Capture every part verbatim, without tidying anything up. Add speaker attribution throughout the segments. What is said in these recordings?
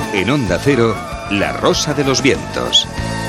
Speaker 1: En Onda Cero, La Rosa de los Vientos.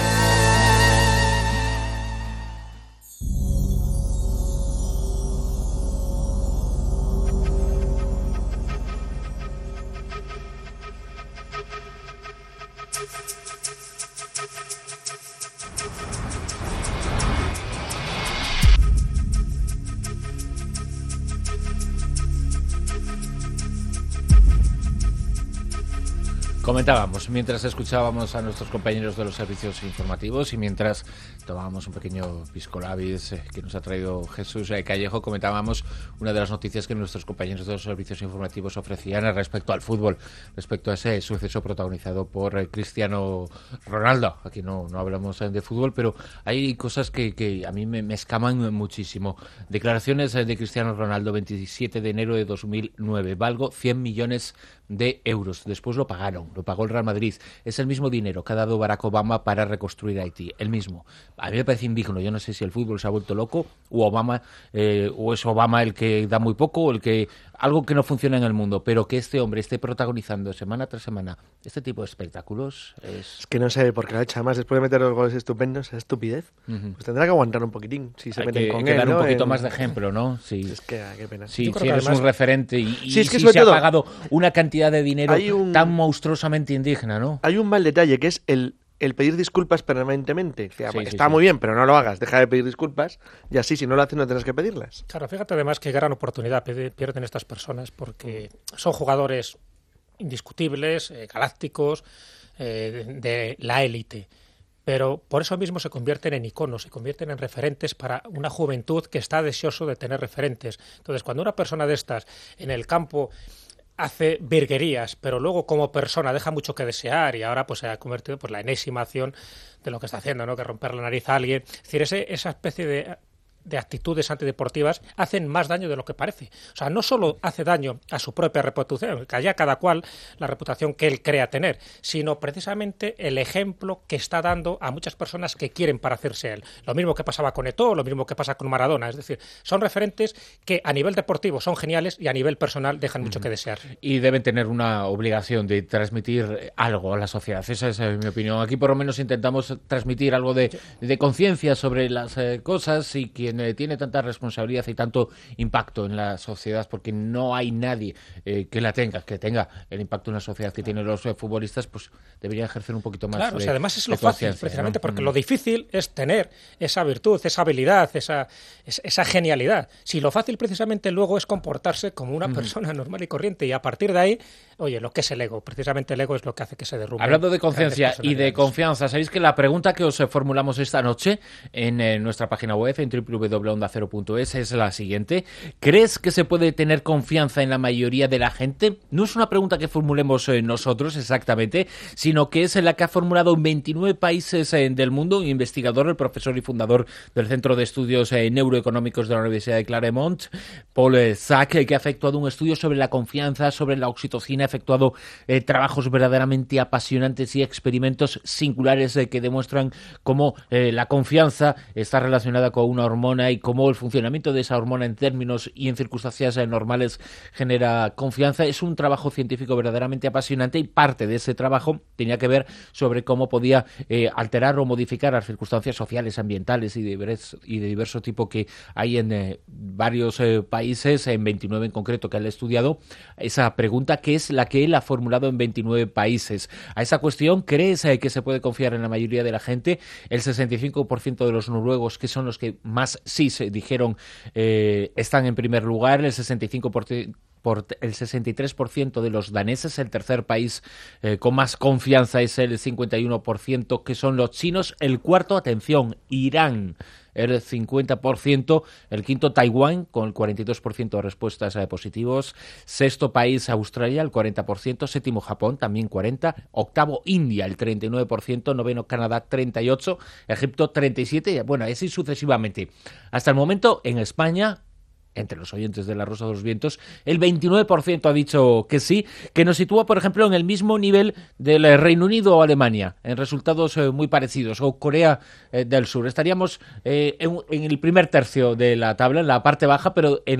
Speaker 2: Comentábamos, mientras escuchábamos a nuestros compañeros de los servicios informativos y mientras tomábamos un pequeño pisco labis eh, que nos ha traído Jesús eh, Callejo, comentábamos una de las noticias que nuestros compañeros de los servicios informativos ofrecían respecto al fútbol, respecto a ese suceso protagonizado por eh, Cristiano Ronaldo. Aquí no, no hablamos eh, de fútbol, pero hay cosas que, que a mí me, me escaman muchísimo. Declaraciones eh, de Cristiano Ronaldo, veintisiete de enero de dos mil nueve. Valgo cien millones de euros. Después lo pagaron, lo pagó el Real Madrid. Es el mismo dinero que ha dado Barack Obama para reconstruir Haití, el mismo. A mí me parece indigno. Yo no sé si el fútbol se ha vuelto loco o Obama eh, o es Obama el que da muy poco o el que algo que no funciona en el mundo, pero que este hombre esté protagonizando semana tras semana este tipo de espectáculos es...
Speaker 3: Es que no sé por qué lo ha hecho. Además, después de meter los goles estupendos, esa estupidez, uh-huh. pues tendrá que aguantar un poquitín si se
Speaker 2: hay
Speaker 3: meten
Speaker 2: que,
Speaker 3: con
Speaker 2: hay que
Speaker 3: él,
Speaker 2: dar
Speaker 3: ¿no?
Speaker 2: un poquito
Speaker 3: en...
Speaker 2: más de ejemplo, ¿no? Sí.
Speaker 3: Es que, qué pena.
Speaker 2: Sí, si
Speaker 3: que
Speaker 2: eres
Speaker 3: además...
Speaker 2: un referente y, y,
Speaker 3: sí, es que
Speaker 2: si
Speaker 3: sobre
Speaker 2: se
Speaker 3: todo...
Speaker 2: ha pagado una cantidad de dinero
Speaker 3: un...
Speaker 2: tan monstruosamente indigna, ¿no?
Speaker 3: Hay un mal detalle que es el... el pedir disculpas permanentemente. O sea,
Speaker 2: sí,
Speaker 3: está
Speaker 2: sí,
Speaker 3: muy
Speaker 2: sí.
Speaker 3: bien, pero no lo hagas. Deja de pedir disculpas y así, si no lo haces, no tendrás que pedirlas.
Speaker 4: Claro, fíjate además qué gran oportunidad pierden estas personas porque son jugadores indiscutibles, eh, galácticos, eh, de, de la élite. Pero por eso mismo se convierten en iconos, se convierten en referentes para una juventud que está deseoso de tener referentes. Entonces, cuando una persona de estas en el campo hace virguerías, pero luego como persona deja mucho que desear y ahora pues se ha convertido pues la enésima acción de lo que está haciendo, ¿no? Que romper la nariz a alguien. Es decir, ese, esa especie de, de actitudes antideportivas hacen más daño de lo que parece. O sea, no solo hace daño a su propia reputación, que haya cada cual la reputación que él crea tener, sino precisamente el ejemplo que está dando a muchas personas que quieren parecerse a él. Lo mismo que pasaba con Eto'o, lo mismo que pasa con Maradona. Es decir, son referentes que a nivel deportivo son geniales y a nivel personal dejan mucho que desear.
Speaker 2: Y deben tener una obligación de transmitir algo a la sociedad. Esa es mi opinión. Aquí por lo menos intentamos transmitir algo de, de conciencia sobre las eh, cosas y quien eh, tiene tanta responsabilidad y tanto impacto en la sociedad, porque no hay nadie eh, que la tenga, que tenga el impacto en la sociedad que tienen los eh, futbolistas, pues debería ejercer un poquito más
Speaker 4: claro,
Speaker 2: de,
Speaker 4: o sea, además es
Speaker 2: de
Speaker 4: lo fácil,
Speaker 2: conciencia,
Speaker 4: precisamente,
Speaker 2: ¿no?
Speaker 4: porque
Speaker 2: Mm.
Speaker 4: lo difícil es tener esa virtud, esa habilidad, esa, esa genialidad. Si lo fácil precisamente luego es comportarse como una mm. persona normal y corriente, y a partir de ahí, oye, lo que es el ego, precisamente el ego es lo que hace que se derrumbe.
Speaker 2: Hablando de conciencia y de confianza, ¿sabéis que la pregunta que os formulamos esta noche en eh, nuestra página web, en doble u doble u doble u punto onda cero punto es, es la siguiente? ¿Crees que se puede tener confianza en la mayoría de la gente? No es una pregunta que formulemos eh, nosotros exactamente, sino que es la que ha formulado en veintinueve países eh, del mundo un investigador, el profesor y fundador del Centro de Estudios eh, Neuroeconómicos de la Universidad de Claremont, Paul eh, Zak, eh, que ha efectuado un estudio sobre la confianza, sobre la oxitocina, ha efectuado eh, trabajos verdaderamente apasionantes y experimentos singulares eh, que demuestran cómo eh, la confianza está relacionada con una hormona y cómo el funcionamiento de esa hormona en términos y en circunstancias eh, normales genera confianza. Es un trabajo científico verdaderamente apasionante y parte de ese trabajo tenía que ver sobre cómo podía eh, alterar o modificar las circunstancias sociales, ambientales y de, divers, y de diverso tipo que hay en eh, varios eh, países, en veintinueve en concreto que él ha estudiado, esa pregunta que es la que él ha formulado en veintinueve países. A esa cuestión, ¿crees eh, que se puede confiar en la mayoría de la gente? El sesenta y cinco por ciento de los noruegos, que son los que más sí se dijeron, eh, están en primer lugar, el sesenta y cinco por ciento por el sesenta y tres por ciento de los daneses. El tercer país eh, con más confianza es el cincuenta y uno por ciento, que son los chinos. El cuarto, atención, Irán, el cincuenta por ciento. El quinto, Taiwán, con el cuarenta y dos por ciento de respuestas eh, positivos. Sexto país, Australia, el cuarenta por ciento. Séptimo, Japón, también cuarenta por ciento. Octavo, India, el treinta y nueve por ciento. Noveno, Canadá, treinta y ocho por ciento. Egipto, treinta y siete por ciento. Bueno, así sucesivamente. Hasta el momento, en España, entre los oyentes de La Rosa de los Vientos, el veintinueve por ciento ha dicho que sí, que nos sitúa, por ejemplo, en el mismo nivel del Reino Unido o Alemania, en resultados eh, muy parecidos, o Corea eh, del Sur. Estaríamos eh, en, en el primer tercio de la tabla, en la parte baja, pero en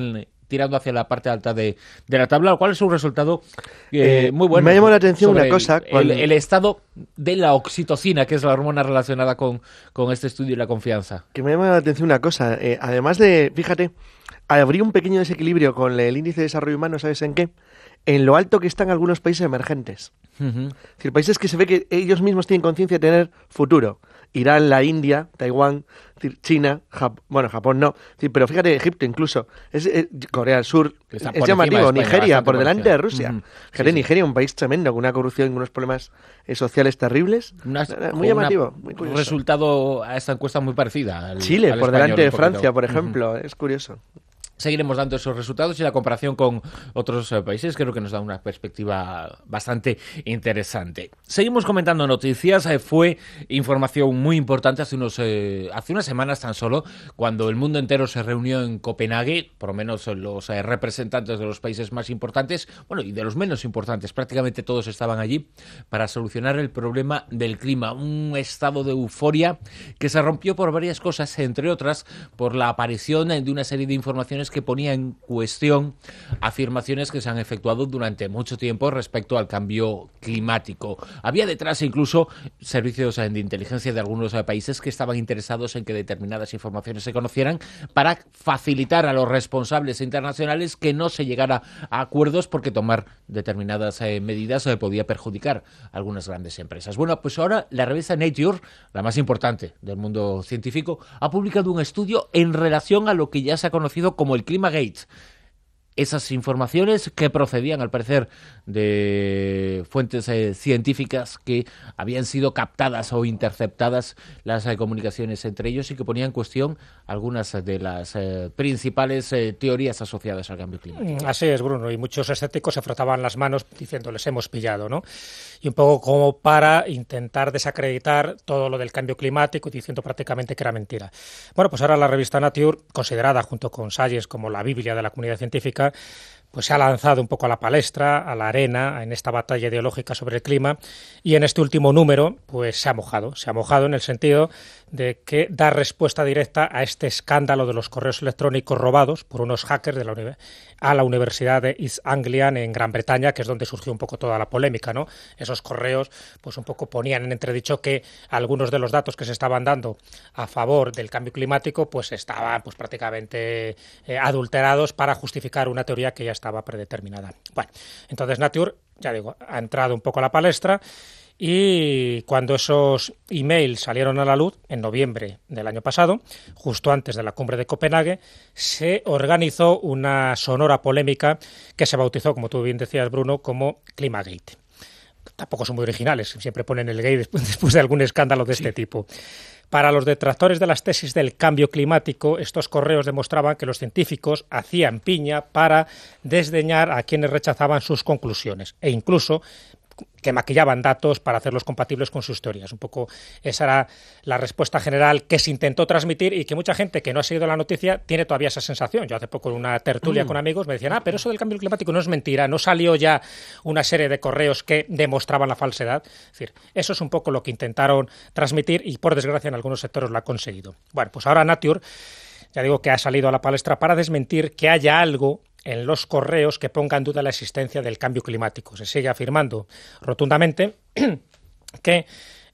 Speaker 2: tirando hacia la parte alta de, de la tabla, lo cual es un resultado eh, eh, muy bueno.
Speaker 3: Me ha llamado la atención una cosa.
Speaker 2: El,
Speaker 3: cuando...
Speaker 2: el, el estado de la oxitocina, que es la hormona relacionada con, con este estudio y la confianza.
Speaker 3: Que me llama la atención una cosa. Eh, además de, fíjate, habría un pequeño desequilibrio con el índice de desarrollo humano, ¿sabes en qué? En lo alto que están algunos países emergentes. Uh-huh. Es decir, países que se ve que ellos mismos tienen conciencia de tener futuro. Irán, la India, Taiwán, China, Jap- bueno, Japón no. Sí, pero fíjate, Egipto incluso. Es, es, Corea del Sur. Es llamativo. De Nigeria, por delante por de Rusia. Uh-huh. Fíjate, sí, sí. Nigeria, un país tremendo, con una corrupción y unos problemas eh, sociales terribles.
Speaker 2: Una,
Speaker 3: muy llamativo. Muy
Speaker 2: un resultado a esta encuesta muy parecida. Al,
Speaker 3: Chile,
Speaker 2: al
Speaker 3: por delante de Francia, por ejemplo. Uh-huh. Es curioso.
Speaker 2: Seguiremos dando esos resultados y la comparación con otros eh, países creo que nos da una perspectiva bastante interesante. Seguimos comentando noticias. Eh, fue información muy importante hace unos eh, hace unas semanas tan solo, cuando el mundo entero se reunió en Copenhague, por lo menos los eh, representantes de los países más importantes, bueno, y de los menos importantes, prácticamente todos estaban allí para solucionar el problema del clima. Un estado de euforia que se rompió por varias cosas, entre otras por la aparición de una serie de informaciones que ponía en cuestión afirmaciones que se han efectuado durante mucho tiempo respecto al cambio climático. Había detrás incluso servicios de inteligencia de algunos países que estaban interesados en que determinadas informaciones se conocieran para facilitar a los responsables internacionales que no se llegara a acuerdos, porque tomar determinadas eh, medidas eh, podía perjudicar a algunas grandes empresas. Bueno, pues ahora la revista Nature, la más importante del mundo científico, ha publicado un estudio en relación a lo que ya se ha conocido como el Climagate. Esas informaciones que procedían, al parecer, de fuentes eh, científicas que habían sido captadas o interceptadas las eh, comunicaciones entre ellos y que ponían en cuestión algunas de las eh, principales eh, teorías asociadas al cambio climático.
Speaker 4: Así es, Bruno, y muchos escépticos se frotaban las manos diciendo les hemos pillado, ¿no? Y un poco como para intentar desacreditar todo lo del cambio climático, diciendo prácticamente que era mentira. Bueno, pues ahora la revista Nature, considerada junto con Science como la Biblia de la comunidad científica, pues se ha lanzado un poco a la palestra, a la arena, en esta batalla ideológica sobre el clima, y en este último número pues se ha mojado, se ha mojado en el sentido de que da respuesta directa a este escándalo de los correos electrónicos robados por unos hackers de la uni- a la Universidad de East Anglian en Gran Bretaña, que es donde surgió un poco toda la polémica, ¿no? Esos correos pues un poco ponían en entredicho que algunos de los datos que se estaban dando a favor del cambio climático pues estaban pues prácticamente eh, adulterados para justificar una teoría que ya estaba predeterminada. Bueno, entonces Nature, ya digo, ha entrado un poco a la palestra. Y cuando esos emails salieron a la luz, en noviembre del año pasado, justo antes de la cumbre de Copenhague, se organizó una sonora polémica que se bautizó, como tú bien decías, Bruno, como Climagate. Tampoco son muy originales, siempre ponen el gay después, después de algún escándalo de sí. este tipo. Para los detractores de las tesis del cambio climático, estos correos demostraban que los científicos hacían piña para desdeñar a quienes rechazaban sus conclusiones e incluso que maquillaban datos para hacerlos compatibles con sus teorías. Un poco esa era la respuesta general que se intentó transmitir y que mucha gente que no ha seguido la noticia tiene todavía esa sensación. Yo hace poco en una tertulia mm. con amigos me decían, ah, pero eso del cambio climático no es mentira, no salió ya una serie de correos que demostraban la falsedad. Es decir, eso es un poco lo que intentaron transmitir y por desgracia en algunos sectores lo ha conseguido. Bueno, pues ahora Nature, ya digo que ha salido a la palestra para desmentir que haya algo en los correos que ponga en duda la existencia del cambio climático. Se sigue afirmando rotundamente que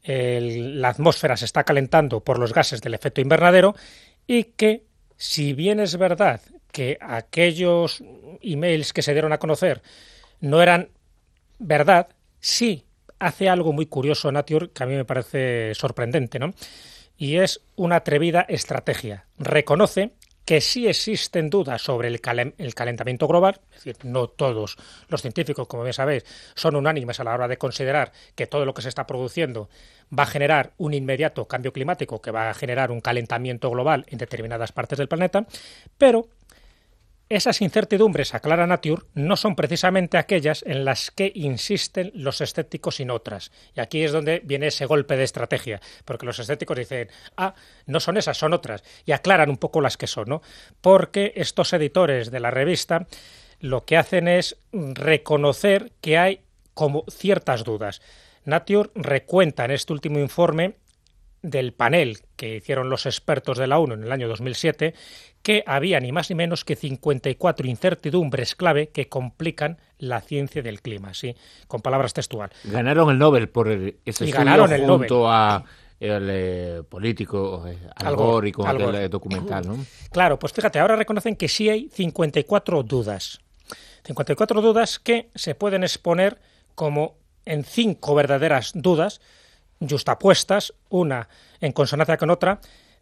Speaker 4: el, la atmósfera se está calentando por los gases del efecto invernadero y que, si bien es verdad que aquellos emails que se dieron a conocer no eran verdad, sí hace algo muy curioso Nature que a mí me parece sorprendente, ¿no? Y es una atrevida estrategia. Reconoce que sí existen dudas sobre el, cal- el calentamiento global, es decir, no todos los científicos, como bien sabéis, son unánimes a la hora de considerar que todo lo que se está produciendo va a generar un inmediato cambio climático que va a generar un calentamiento global en determinadas partes del planeta, pero esas incertidumbres, aclara Nature, no son precisamente aquellas en las que insisten los escépticos, sino otras. Y aquí es donde viene ese golpe de estrategia, porque los escépticos dicen, ah, no son esas, son otras, y aclaran un poco las que son, ¿no? Porque estos editores de la revista lo que hacen es reconocer que hay como ciertas dudas. Nature recuenta en este último informe del panel que hicieron los expertos de la ONU en el año dos mil siete que había ni más ni menos que cincuenta y cuatro incertidumbres clave que complican la ciencia del clima, ¿sí? Con palabras textual.
Speaker 2: Ganaron el Nobel por el, ese
Speaker 4: y
Speaker 2: estudio
Speaker 4: ganaron el
Speaker 2: junto
Speaker 4: Nobel.
Speaker 2: a el eh, político eh, Al Gore y con
Speaker 4: Al
Speaker 2: aquel
Speaker 4: Gore.
Speaker 2: eh, documental, ¿no?
Speaker 4: Claro, pues fíjate, ahora reconocen que sí hay cincuenta y cuatro dudas. cincuenta y cuatro dudas que se pueden exponer como en cinco verdaderas dudas, justapuestas, una en consonancia con otra,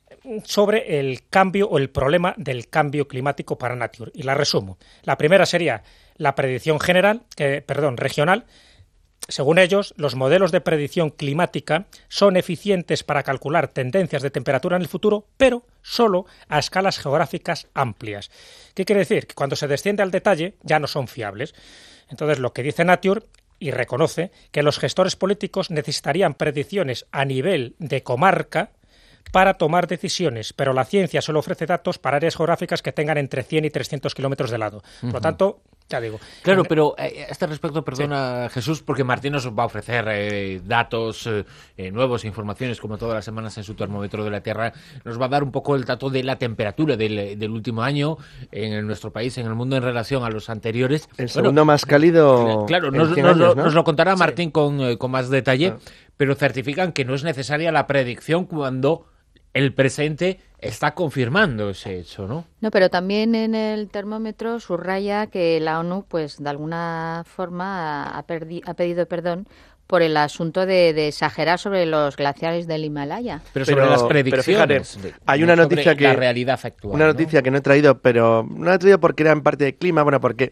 Speaker 4: sobre el cambio o el problema del cambio climático para Nature. Y la resumo. La primera sería la predicción general, eh, perdón, regional. Según ellos, los modelos de predicción climática son eficientes para calcular tendencias de temperatura en el futuro, pero solo a escalas geográficas amplias. ¿Qué quiere decir? Que cuando se desciende al detalle ya no son fiables. Entonces, lo que dice Nature, y reconoce que los gestores políticos necesitarían predicciones a nivel de comarca para tomar decisiones, pero la ciencia solo ofrece datos para áreas geográficas que tengan entre cien y trescientos kilómetros de lado. Por lo tanto, ya digo...
Speaker 2: Claro,
Speaker 4: en...
Speaker 2: pero eh, a este respecto, perdona, sí. Jesús, porque Martín nos va a ofrecer eh, datos eh, nuevos, informaciones, como todas las semanas en su termómetro de la Tierra, nos va a dar un poco el dato de la temperatura del, del último año en nuestro país, en el mundo, en relación a los anteriores.
Speaker 3: El segundo bueno, más cálido.
Speaker 2: Claro, nos, nos, años, ¿no? nos lo contará Martín sí. con, eh, con más detalle, claro. Pero certifican que no es necesaria la predicción cuando el presente está confirmando ese hecho, ¿no?
Speaker 5: No, pero también en el termómetro subraya que la ONU, pues de alguna forma ha, perdi- ha pedido perdón por el asunto de, de exagerar sobre los glaciares del Himalaya.
Speaker 2: Pero sobre pero, las predicciones.
Speaker 3: Pero fíjate, hay una noticia que
Speaker 2: la realidad actual,
Speaker 3: una noticia
Speaker 2: ¿no?
Speaker 3: que no he traído, pero no la he traído porque era en parte de clima, bueno, porque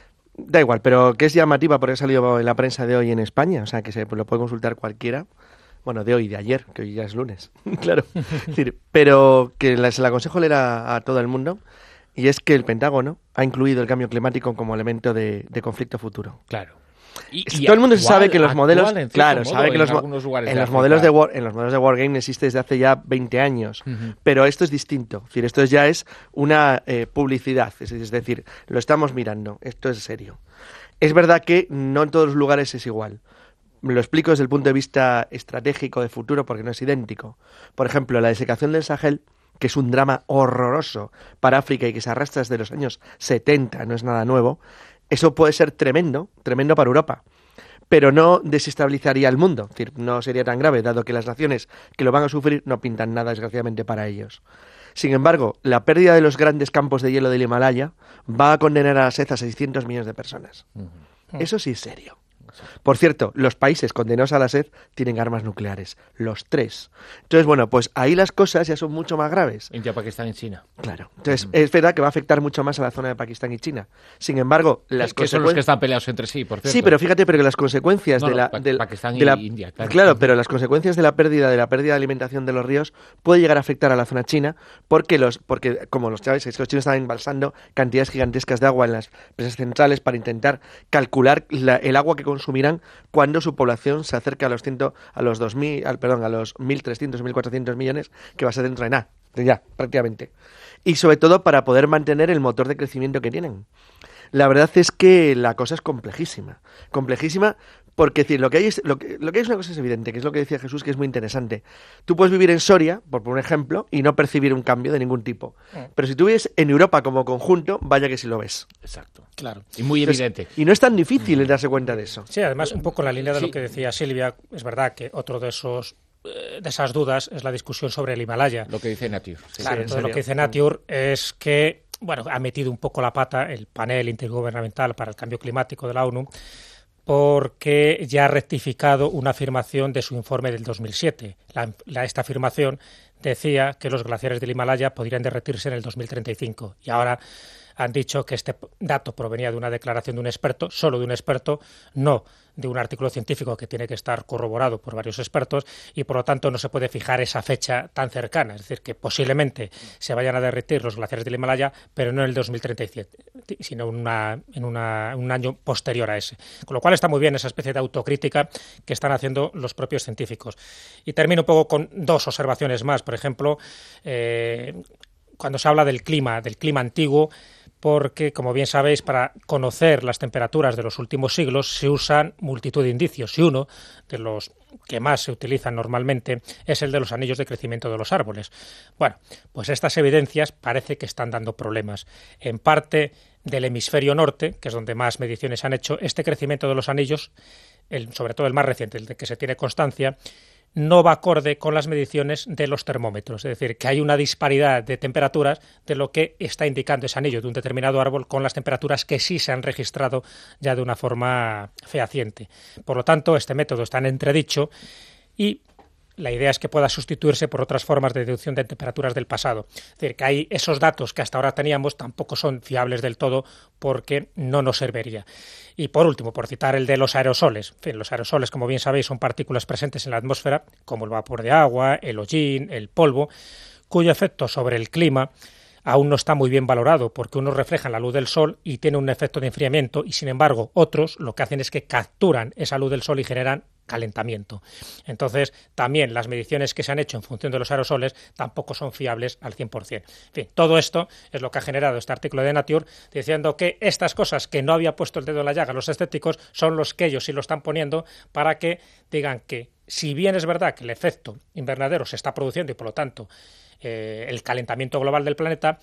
Speaker 3: da igual, pero que es llamativa porque ha salido en la prensa de hoy en España, o sea que se lo puede consultar cualquiera. Bueno, de hoy y de ayer, que hoy ya es lunes, claro. Es decir, pero que la, se la aconsejo leer a, a todo el mundo, y es que el Pentágono ha incluido el cambio climático como elemento de, de conflicto futuro.
Speaker 2: Claro. Y, y
Speaker 3: todo el mundo
Speaker 2: actual,
Speaker 3: sabe que los modelos, claro,
Speaker 2: modo,
Speaker 3: sabe que los, en, en los modelos de war, en los modelos de Wargame existe desde hace ya veinte años, uh-huh. Pero esto es distinto. Es decir, esto ya es una eh, publicidad, es, es decir, lo estamos mirando, esto es serio. Es verdad que no en todos los lugares es igual. Lo explico desde el punto de vista estratégico de futuro porque no es idéntico. Por ejemplo, la desecación del Sahel, que es un drama horroroso para África y que se arrastra desde los años setenta, no es nada nuevo, eso puede ser tremendo, tremendo para Europa, pero no desestabilizaría el mundo, es decir, no sería tan grave, dado que las naciones que lo van a sufrir no pintan nada, desgraciadamente, para ellos. Sin embargo, la pérdida de los grandes campos de hielo del Himalaya va a condenar a la sed a seiscientos millones de personas. Uh-huh. Eso sí es serio. Por cierto, los países condenados a la sed tienen armas nucleares, los tres. Entonces, bueno, pues ahí las cosas ya son mucho más graves.
Speaker 2: India, Pakistán y China.
Speaker 3: Claro. Entonces, mm. es verdad que va a afectar mucho más a la zona de Pakistán y China. Sin embargo, las
Speaker 2: que son los que están peleados entre sí, por cierto.
Speaker 3: Sí, pero fíjate, pero que las consecuencias
Speaker 2: no,
Speaker 3: de la...
Speaker 2: No,
Speaker 3: de
Speaker 2: Pakistán
Speaker 3: de la,
Speaker 2: y India, claro.
Speaker 3: Claro, pero las consecuencias de la pérdida de la pérdida de alimentación de los ríos puede llegar a afectar a la zona china porque, los, porque como los chavales, los chinos están embalsando cantidades gigantescas de agua en las presas centrales para intentar calcular la, el agua que consumirán cuando su población se acerca a los ciento, a los dos mil, al, perdón, a los mil trescientos, mil cuatrocientos millones, que va a ser dentro de nada, ya, prácticamente. Y sobre todo para poder mantener el motor de crecimiento que tienen. La verdad es que la cosa es complejísima. Complejísima porque decir, lo que hay es, lo que, lo que hay es una cosa es evidente, que es lo que decía Jesús, que es muy interesante. Tú puedes vivir en Soria, por poner un ejemplo, y no percibir un cambio de ningún tipo. Pero si tú vives en Europa como conjunto, vaya que sí lo ves.
Speaker 2: Exacto.
Speaker 4: Claro.
Speaker 2: Y muy evidente.
Speaker 3: Entonces, y no es tan difícil mm. darse cuenta de eso.
Speaker 4: Sí, además, un poco en la línea de
Speaker 2: sí.
Speaker 4: lo que decía Silvia, es verdad que otro de esos de esas dudas es la discusión sobre el Himalaya.
Speaker 2: Lo que dice Nature.
Speaker 4: Sí, claro, entonces lo que dice Nature es que, bueno, ha metido un poco la pata el panel intergubernamental para el cambio climático de la ONU, porque ya ha rectificado una afirmación de su informe del dos mil siete. La, la, esta afirmación decía que los glaciares del Himalaya podrían derretirse en el dos mil treinta y cinco y ahora han dicho que este dato provenía de una declaración de un experto, solo de un experto, no de un artículo científico que tiene que estar corroborado por varios expertos y por lo tanto no se puede fijar esa fecha tan cercana. Es decir, que posiblemente se vayan a derretir los glaciares del Himalaya, pero no en el dos mil treinta y siete, sino una, en una, un año posterior a ese. Con lo cual está muy bien esa especie de autocrítica que están haciendo los propios científicos. Y termino un poco con dos observaciones más. Por ejemplo, eh, cuando se habla del clima, del clima antiguo, porque, como bien sabéis, para conocer las temperaturas de los últimos siglos se usan multitud de indicios, y uno de los que más se utilizan normalmente es el de los anillos de crecimiento de los árboles. Bueno, pues estas evidencias parece que están dando problemas. En parte del hemisferio norte, que es donde más mediciones se han hecho, este crecimiento de los anillos, el, sobre todo el más reciente, el de que se tiene constancia, no va acorde con las mediciones de los termómetros. Es decir, que hay una disparidad de temperaturas de lo que está indicando ese anillo de un determinado árbol con las temperaturas que sí se han registrado ya de una forma fehaciente. Por lo tanto, este método está en entredicho y la idea es que pueda sustituirse por otras formas de deducción de temperaturas del pasado. Es decir, que hay esos datos que hasta ahora teníamos tampoco son fiables del todo porque no nos serviría. Y por último, por citar el de los aerosoles. En fin, los aerosoles, como bien sabéis, son partículas presentes en la atmósfera, como el vapor de agua, el hollín, el polvo, cuyo efecto sobre el clima aún no está muy bien valorado, porque unos reflejan la luz del sol y tienen un efecto de enfriamiento, y sin embargo otros lo que hacen es que capturan esa luz del sol y generan calentamiento. Entonces, también las mediciones que se han hecho en función de los aerosoles tampoco son fiables al cien por cien. En fin, todo esto es lo que ha generado este artículo de Nature, diciendo que estas cosas que no había puesto el dedo en la llaga los escépticos son los que ellos sí lo están poniendo para que digan que, si bien es verdad que el efecto invernadero se está produciendo y por lo tanto eh, el calentamiento global del planeta,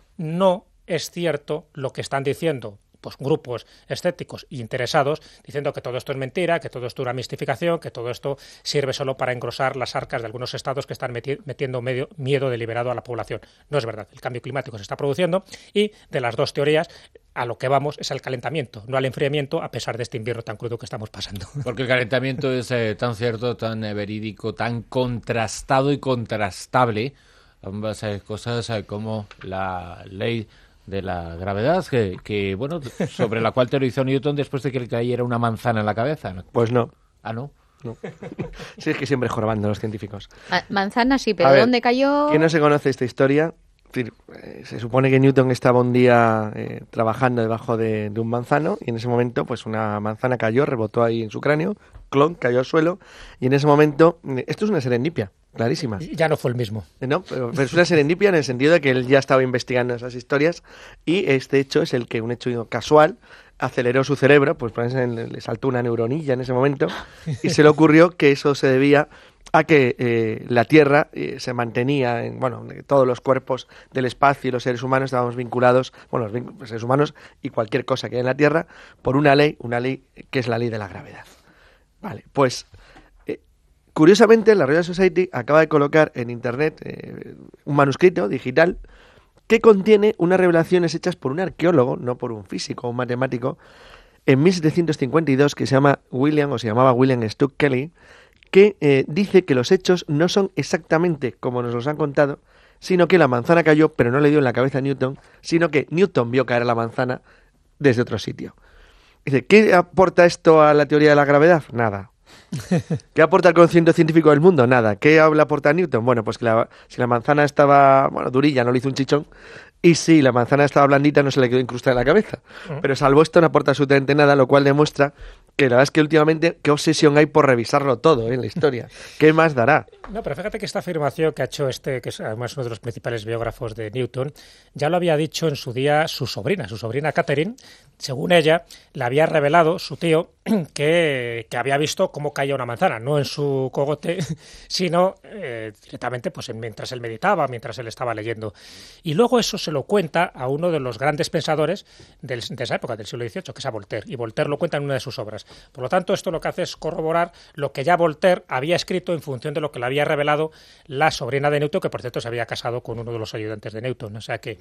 Speaker 4: no es cierto lo que están diciendo pues grupos escépticos e interesados, diciendo que todo esto es mentira, que todo esto es una mistificación, que todo esto sirve solo para engrosar las arcas de algunos estados que están meti- metiendo medio, miedo deliberado a la población. No es verdad, el cambio climático se está produciendo y de las dos teorías a lo que vamos es al calentamiento, no al enfriamiento, a pesar de este invierno tan crudo que estamos pasando.
Speaker 2: Porque el calentamiento es eh, tan cierto, tan eh, verídico, tan contrastado y contrastable, ambas eh, cosas eh, como la ley de la gravedad, que, que bueno, sobre la cual teorizó Newton después de que le cayera una manzana en la cabeza, ¿no?
Speaker 3: Pues no.
Speaker 2: Ah, ¿no?
Speaker 3: No. Sí, es que siempre jorobando los científicos.
Speaker 5: Ma- Manzana sí, pero
Speaker 3: A ver,
Speaker 5: ¿dónde cayó?
Speaker 3: ¿Quién no se conoce esta historia? Es decir, eh, se supone que Newton estaba un día eh, trabajando debajo de, de un manzano y en ese momento pues una manzana cayó, rebotó ahí en su cráneo, clon, cayó al suelo y en ese momento, eh, esto es una serendipia, clarísima.
Speaker 4: Ya no fue el mismo.
Speaker 3: No, pero, pero es una serendipia en el sentido de que él ya estaba investigando esas historias y este hecho es el que, un hecho casual, aceleró su cerebro, pues por eso le saltó una neuronilla en ese momento y se le ocurrió que eso se debía a que eh, la Tierra eh, se mantenía, en, bueno, todos los cuerpos del espacio y los seres humanos estábamos vinculados, bueno, los, vinc- los seres humanos y cualquier cosa que hay en la Tierra, por una ley, una ley que es la ley de la gravedad. Vale, pues eh, curiosamente la Royal Society acaba de colocar en Internet eh, un manuscrito digital que contiene unas revelaciones hechas por un arqueólogo, no por un físico o un matemático, en mil setecientos cincuenta y dos, que se llama William, o se llamaba William Stuck Kelly, que eh, dice que los hechos no son exactamente como nos los han contado, sino que la manzana cayó, pero no le dio en la cabeza a Newton, sino que Newton vio caer la manzana desde otro sitio. Dice, ¿qué aporta esto a la teoría de la gravedad? Nada. ¿Qué aporta el conocimiento científico del mundo? Nada. ¿Qué habla aporta Newton? Bueno, pues que la, si la manzana estaba, bueno, durilla, no le hizo un chichón, y si la manzana estaba blandita, no se le quedó incrustada en la cabeza. Pero salvo esto no aporta absolutamente nada, lo cual demuestra que la verdad es que últimamente qué obsesión hay por revisarlo todo, ¿eh? En la historia. ¿Qué más dará?
Speaker 4: No, pero fíjate que esta afirmación que ha hecho este, que es además uno de los principales biógrafos de Newton, ya lo había dicho en su día su sobrina, su sobrina Catherine. Según ella, le había revelado su tío que, que había visto cómo caía una manzana, no en su cogote, sino eh, directamente pues, mientras él meditaba, mientras él estaba leyendo. Y luego eso se lo cuenta a uno de los grandes pensadores del, de esa época, del siglo dieciocho, que es a Voltaire, y Voltaire lo cuenta en una de sus obras. Por lo tanto, esto lo que hace es corroborar lo que ya Voltaire había escrito en función de lo que le había revelado la sobrina de Newton, que por cierto se había casado con uno de los ayudantes de Newton. O sea que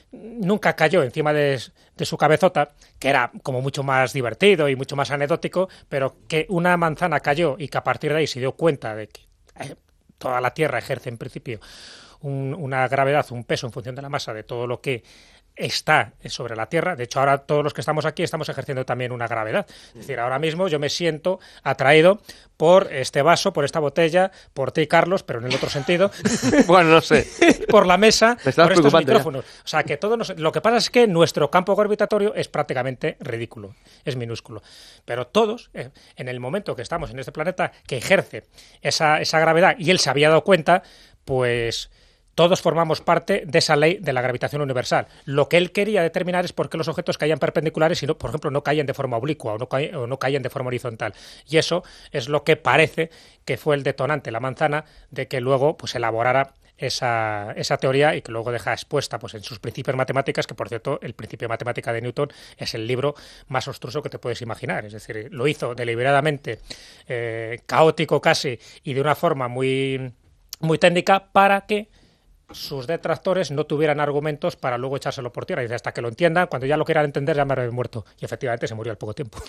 Speaker 4: nunca cayó encima de, de su cabezota, que era como mucho más divertido y mucho más anecdótico, pero que una manzana cayó y que a partir de ahí se dio cuenta de que eh, toda la Tierra ejerce en principio un, una gravedad, un peso en función de la masa de todo lo que está sobre la Tierra. De hecho, ahora todos los que estamos aquí estamos ejerciendo también una gravedad. Es decir, ahora mismo yo me siento atraído por este vaso, por esta botella, por ti, Carlos, pero en el otro sentido.
Speaker 3: Bueno, no sé.
Speaker 4: Por la mesa,
Speaker 3: Me estás
Speaker 4: por estos
Speaker 3: preocupando
Speaker 4: micrófonos. Ya. O sea, que todo nos... Lo que pasa es que nuestro campo gravitatorio es prácticamente ridículo, es minúsculo. Pero todos, eh, en el momento que estamos en este planeta que ejerce esa, esa gravedad, y él se había dado cuenta, pues todos formamos parte de esa ley de la gravitación universal. Lo que él quería determinar es por qué los objetos caían perpendiculares y, no, por ejemplo, no caían de forma oblicua o no, caían, o no caían de forma horizontal. Y eso es lo que parece que fue el detonante, la manzana, de que luego pues elaborara esa, esa teoría y que luego deja expuesta pues, en sus principios matemáticas, que por cierto, el Principio de Matemática de Newton es el libro más obstruso que te puedes imaginar. Es decir, lo hizo deliberadamente, eh, caótico casi, y de una forma muy, muy técnica para que sus detractores no tuvieran argumentos para luego echárselo por tierra. Y dice, hasta que lo entiendan, cuando ya lo quieran entender, ya me habré muerto. Y efectivamente se murió al poco tiempo.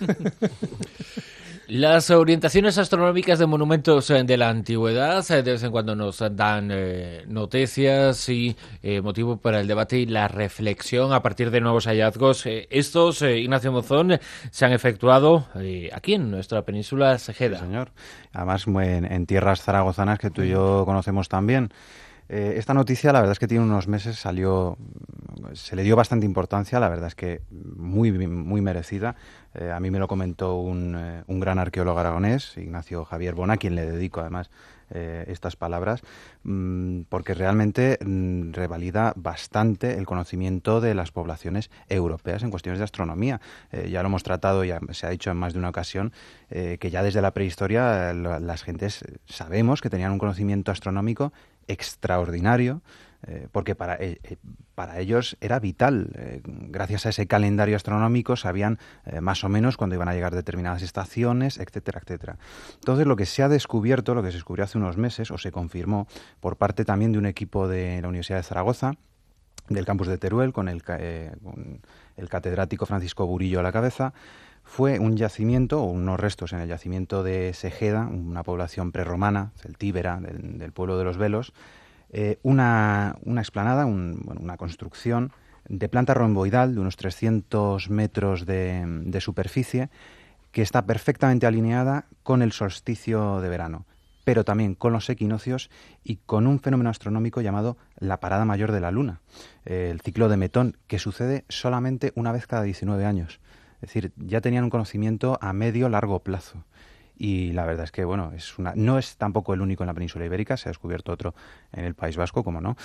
Speaker 2: Las orientaciones astronómicas de monumentos de la antigüedad de vez en cuando nos dan eh, noticias y eh, motivo para el debate y la reflexión a partir de nuevos hallazgos. Eh, estos, eh, Ignacio Monzón, se han efectuado eh, aquí en nuestra península Segeda.
Speaker 6: Sí, señor. Además, en, en tierras zaragozanas que tú y yo conocemos también. Eh, esta noticia, la verdad es que tiene unos meses, salió, se le dio bastante importancia, la verdad es que muy, muy merecida. Eh, a mí me lo comentó un, eh, un gran arqueólogo aragonés, Ignacio Javier Bona, a quien le dedico además eh, estas palabras, mmm, porque realmente mmm, revalida bastante el conocimiento de las poblaciones europeas en cuestiones de astronomía. Eh, ya lo hemos tratado, ya se ha dicho en más de una ocasión, eh, que ya desde la prehistoria eh, las gentes sabemos que tenían un conocimiento astronómico extraordinario, eh, porque para, eh, para ellos era vital. Eh, gracias a ese calendario astronómico sabían eh, más o menos cuándo iban a llegar determinadas estaciones, etcétera, etcétera. Entonces, lo que se ha descubierto, lo que se descubrió hace unos meses, o se confirmó por parte también de un equipo de la Universidad de Zaragoza, del campus de Teruel, con el, eh, con el catedrático Francisco Burillo a la cabeza, fue un yacimiento, o unos restos en el yacimiento de Segeda, una población prerromana, celtíbera, del, del pueblo de los Velos, eh, una, una explanada, un, bueno, una construcción de planta romboidal de unos trescientos metros de, de superficie, que está perfectamente alineada con el solsticio de verano, pero también con los equinoccios y con un fenómeno astronómico llamado la parada mayor de la Luna, eh, el ciclo de Metón, que sucede solamente una vez cada diecinueve años. Es decir, ya tenían un conocimiento a medio largo plazo. Y la verdad es que, bueno, es una, no es tampoco el único en la península ibérica, se ha descubierto otro en el País Vasco, como no.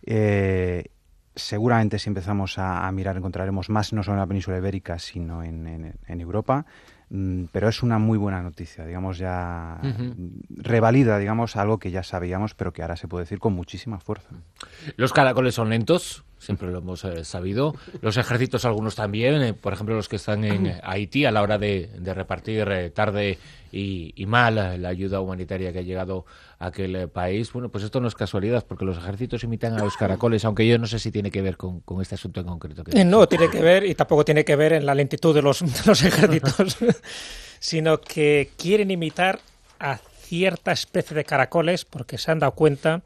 Speaker 6: Eh, seguramente si empezamos a, a mirar encontraremos más no solo en la península ibérica, sino en, en, en Europa. Mm, pero es una muy buena noticia, digamos, ya uh-huh. revalida, digamos, algo que ya sabíamos, pero que ahora se puede decir con muchísima fuerza.
Speaker 2: Los caracoles son lentos, siempre lo hemos eh, sabido. Los ejércitos, algunos también, eh, por ejemplo, los que están en eh, Haití, a la hora de, de repartir eh, tarde y, y mal la ayuda humanitaria que ha llegado a aquel eh, país. Bueno, pues esto no es casualidad, porque los ejércitos imitan a los caracoles, aunque yo no sé si tiene que ver con, con este asunto en concreto. Que
Speaker 4: eh, no, tiene que ver, y tampoco tiene que ver en la lentitud de los, de los ejércitos, sino que quieren imitar a cierta especie de caracoles, porque se han dado cuenta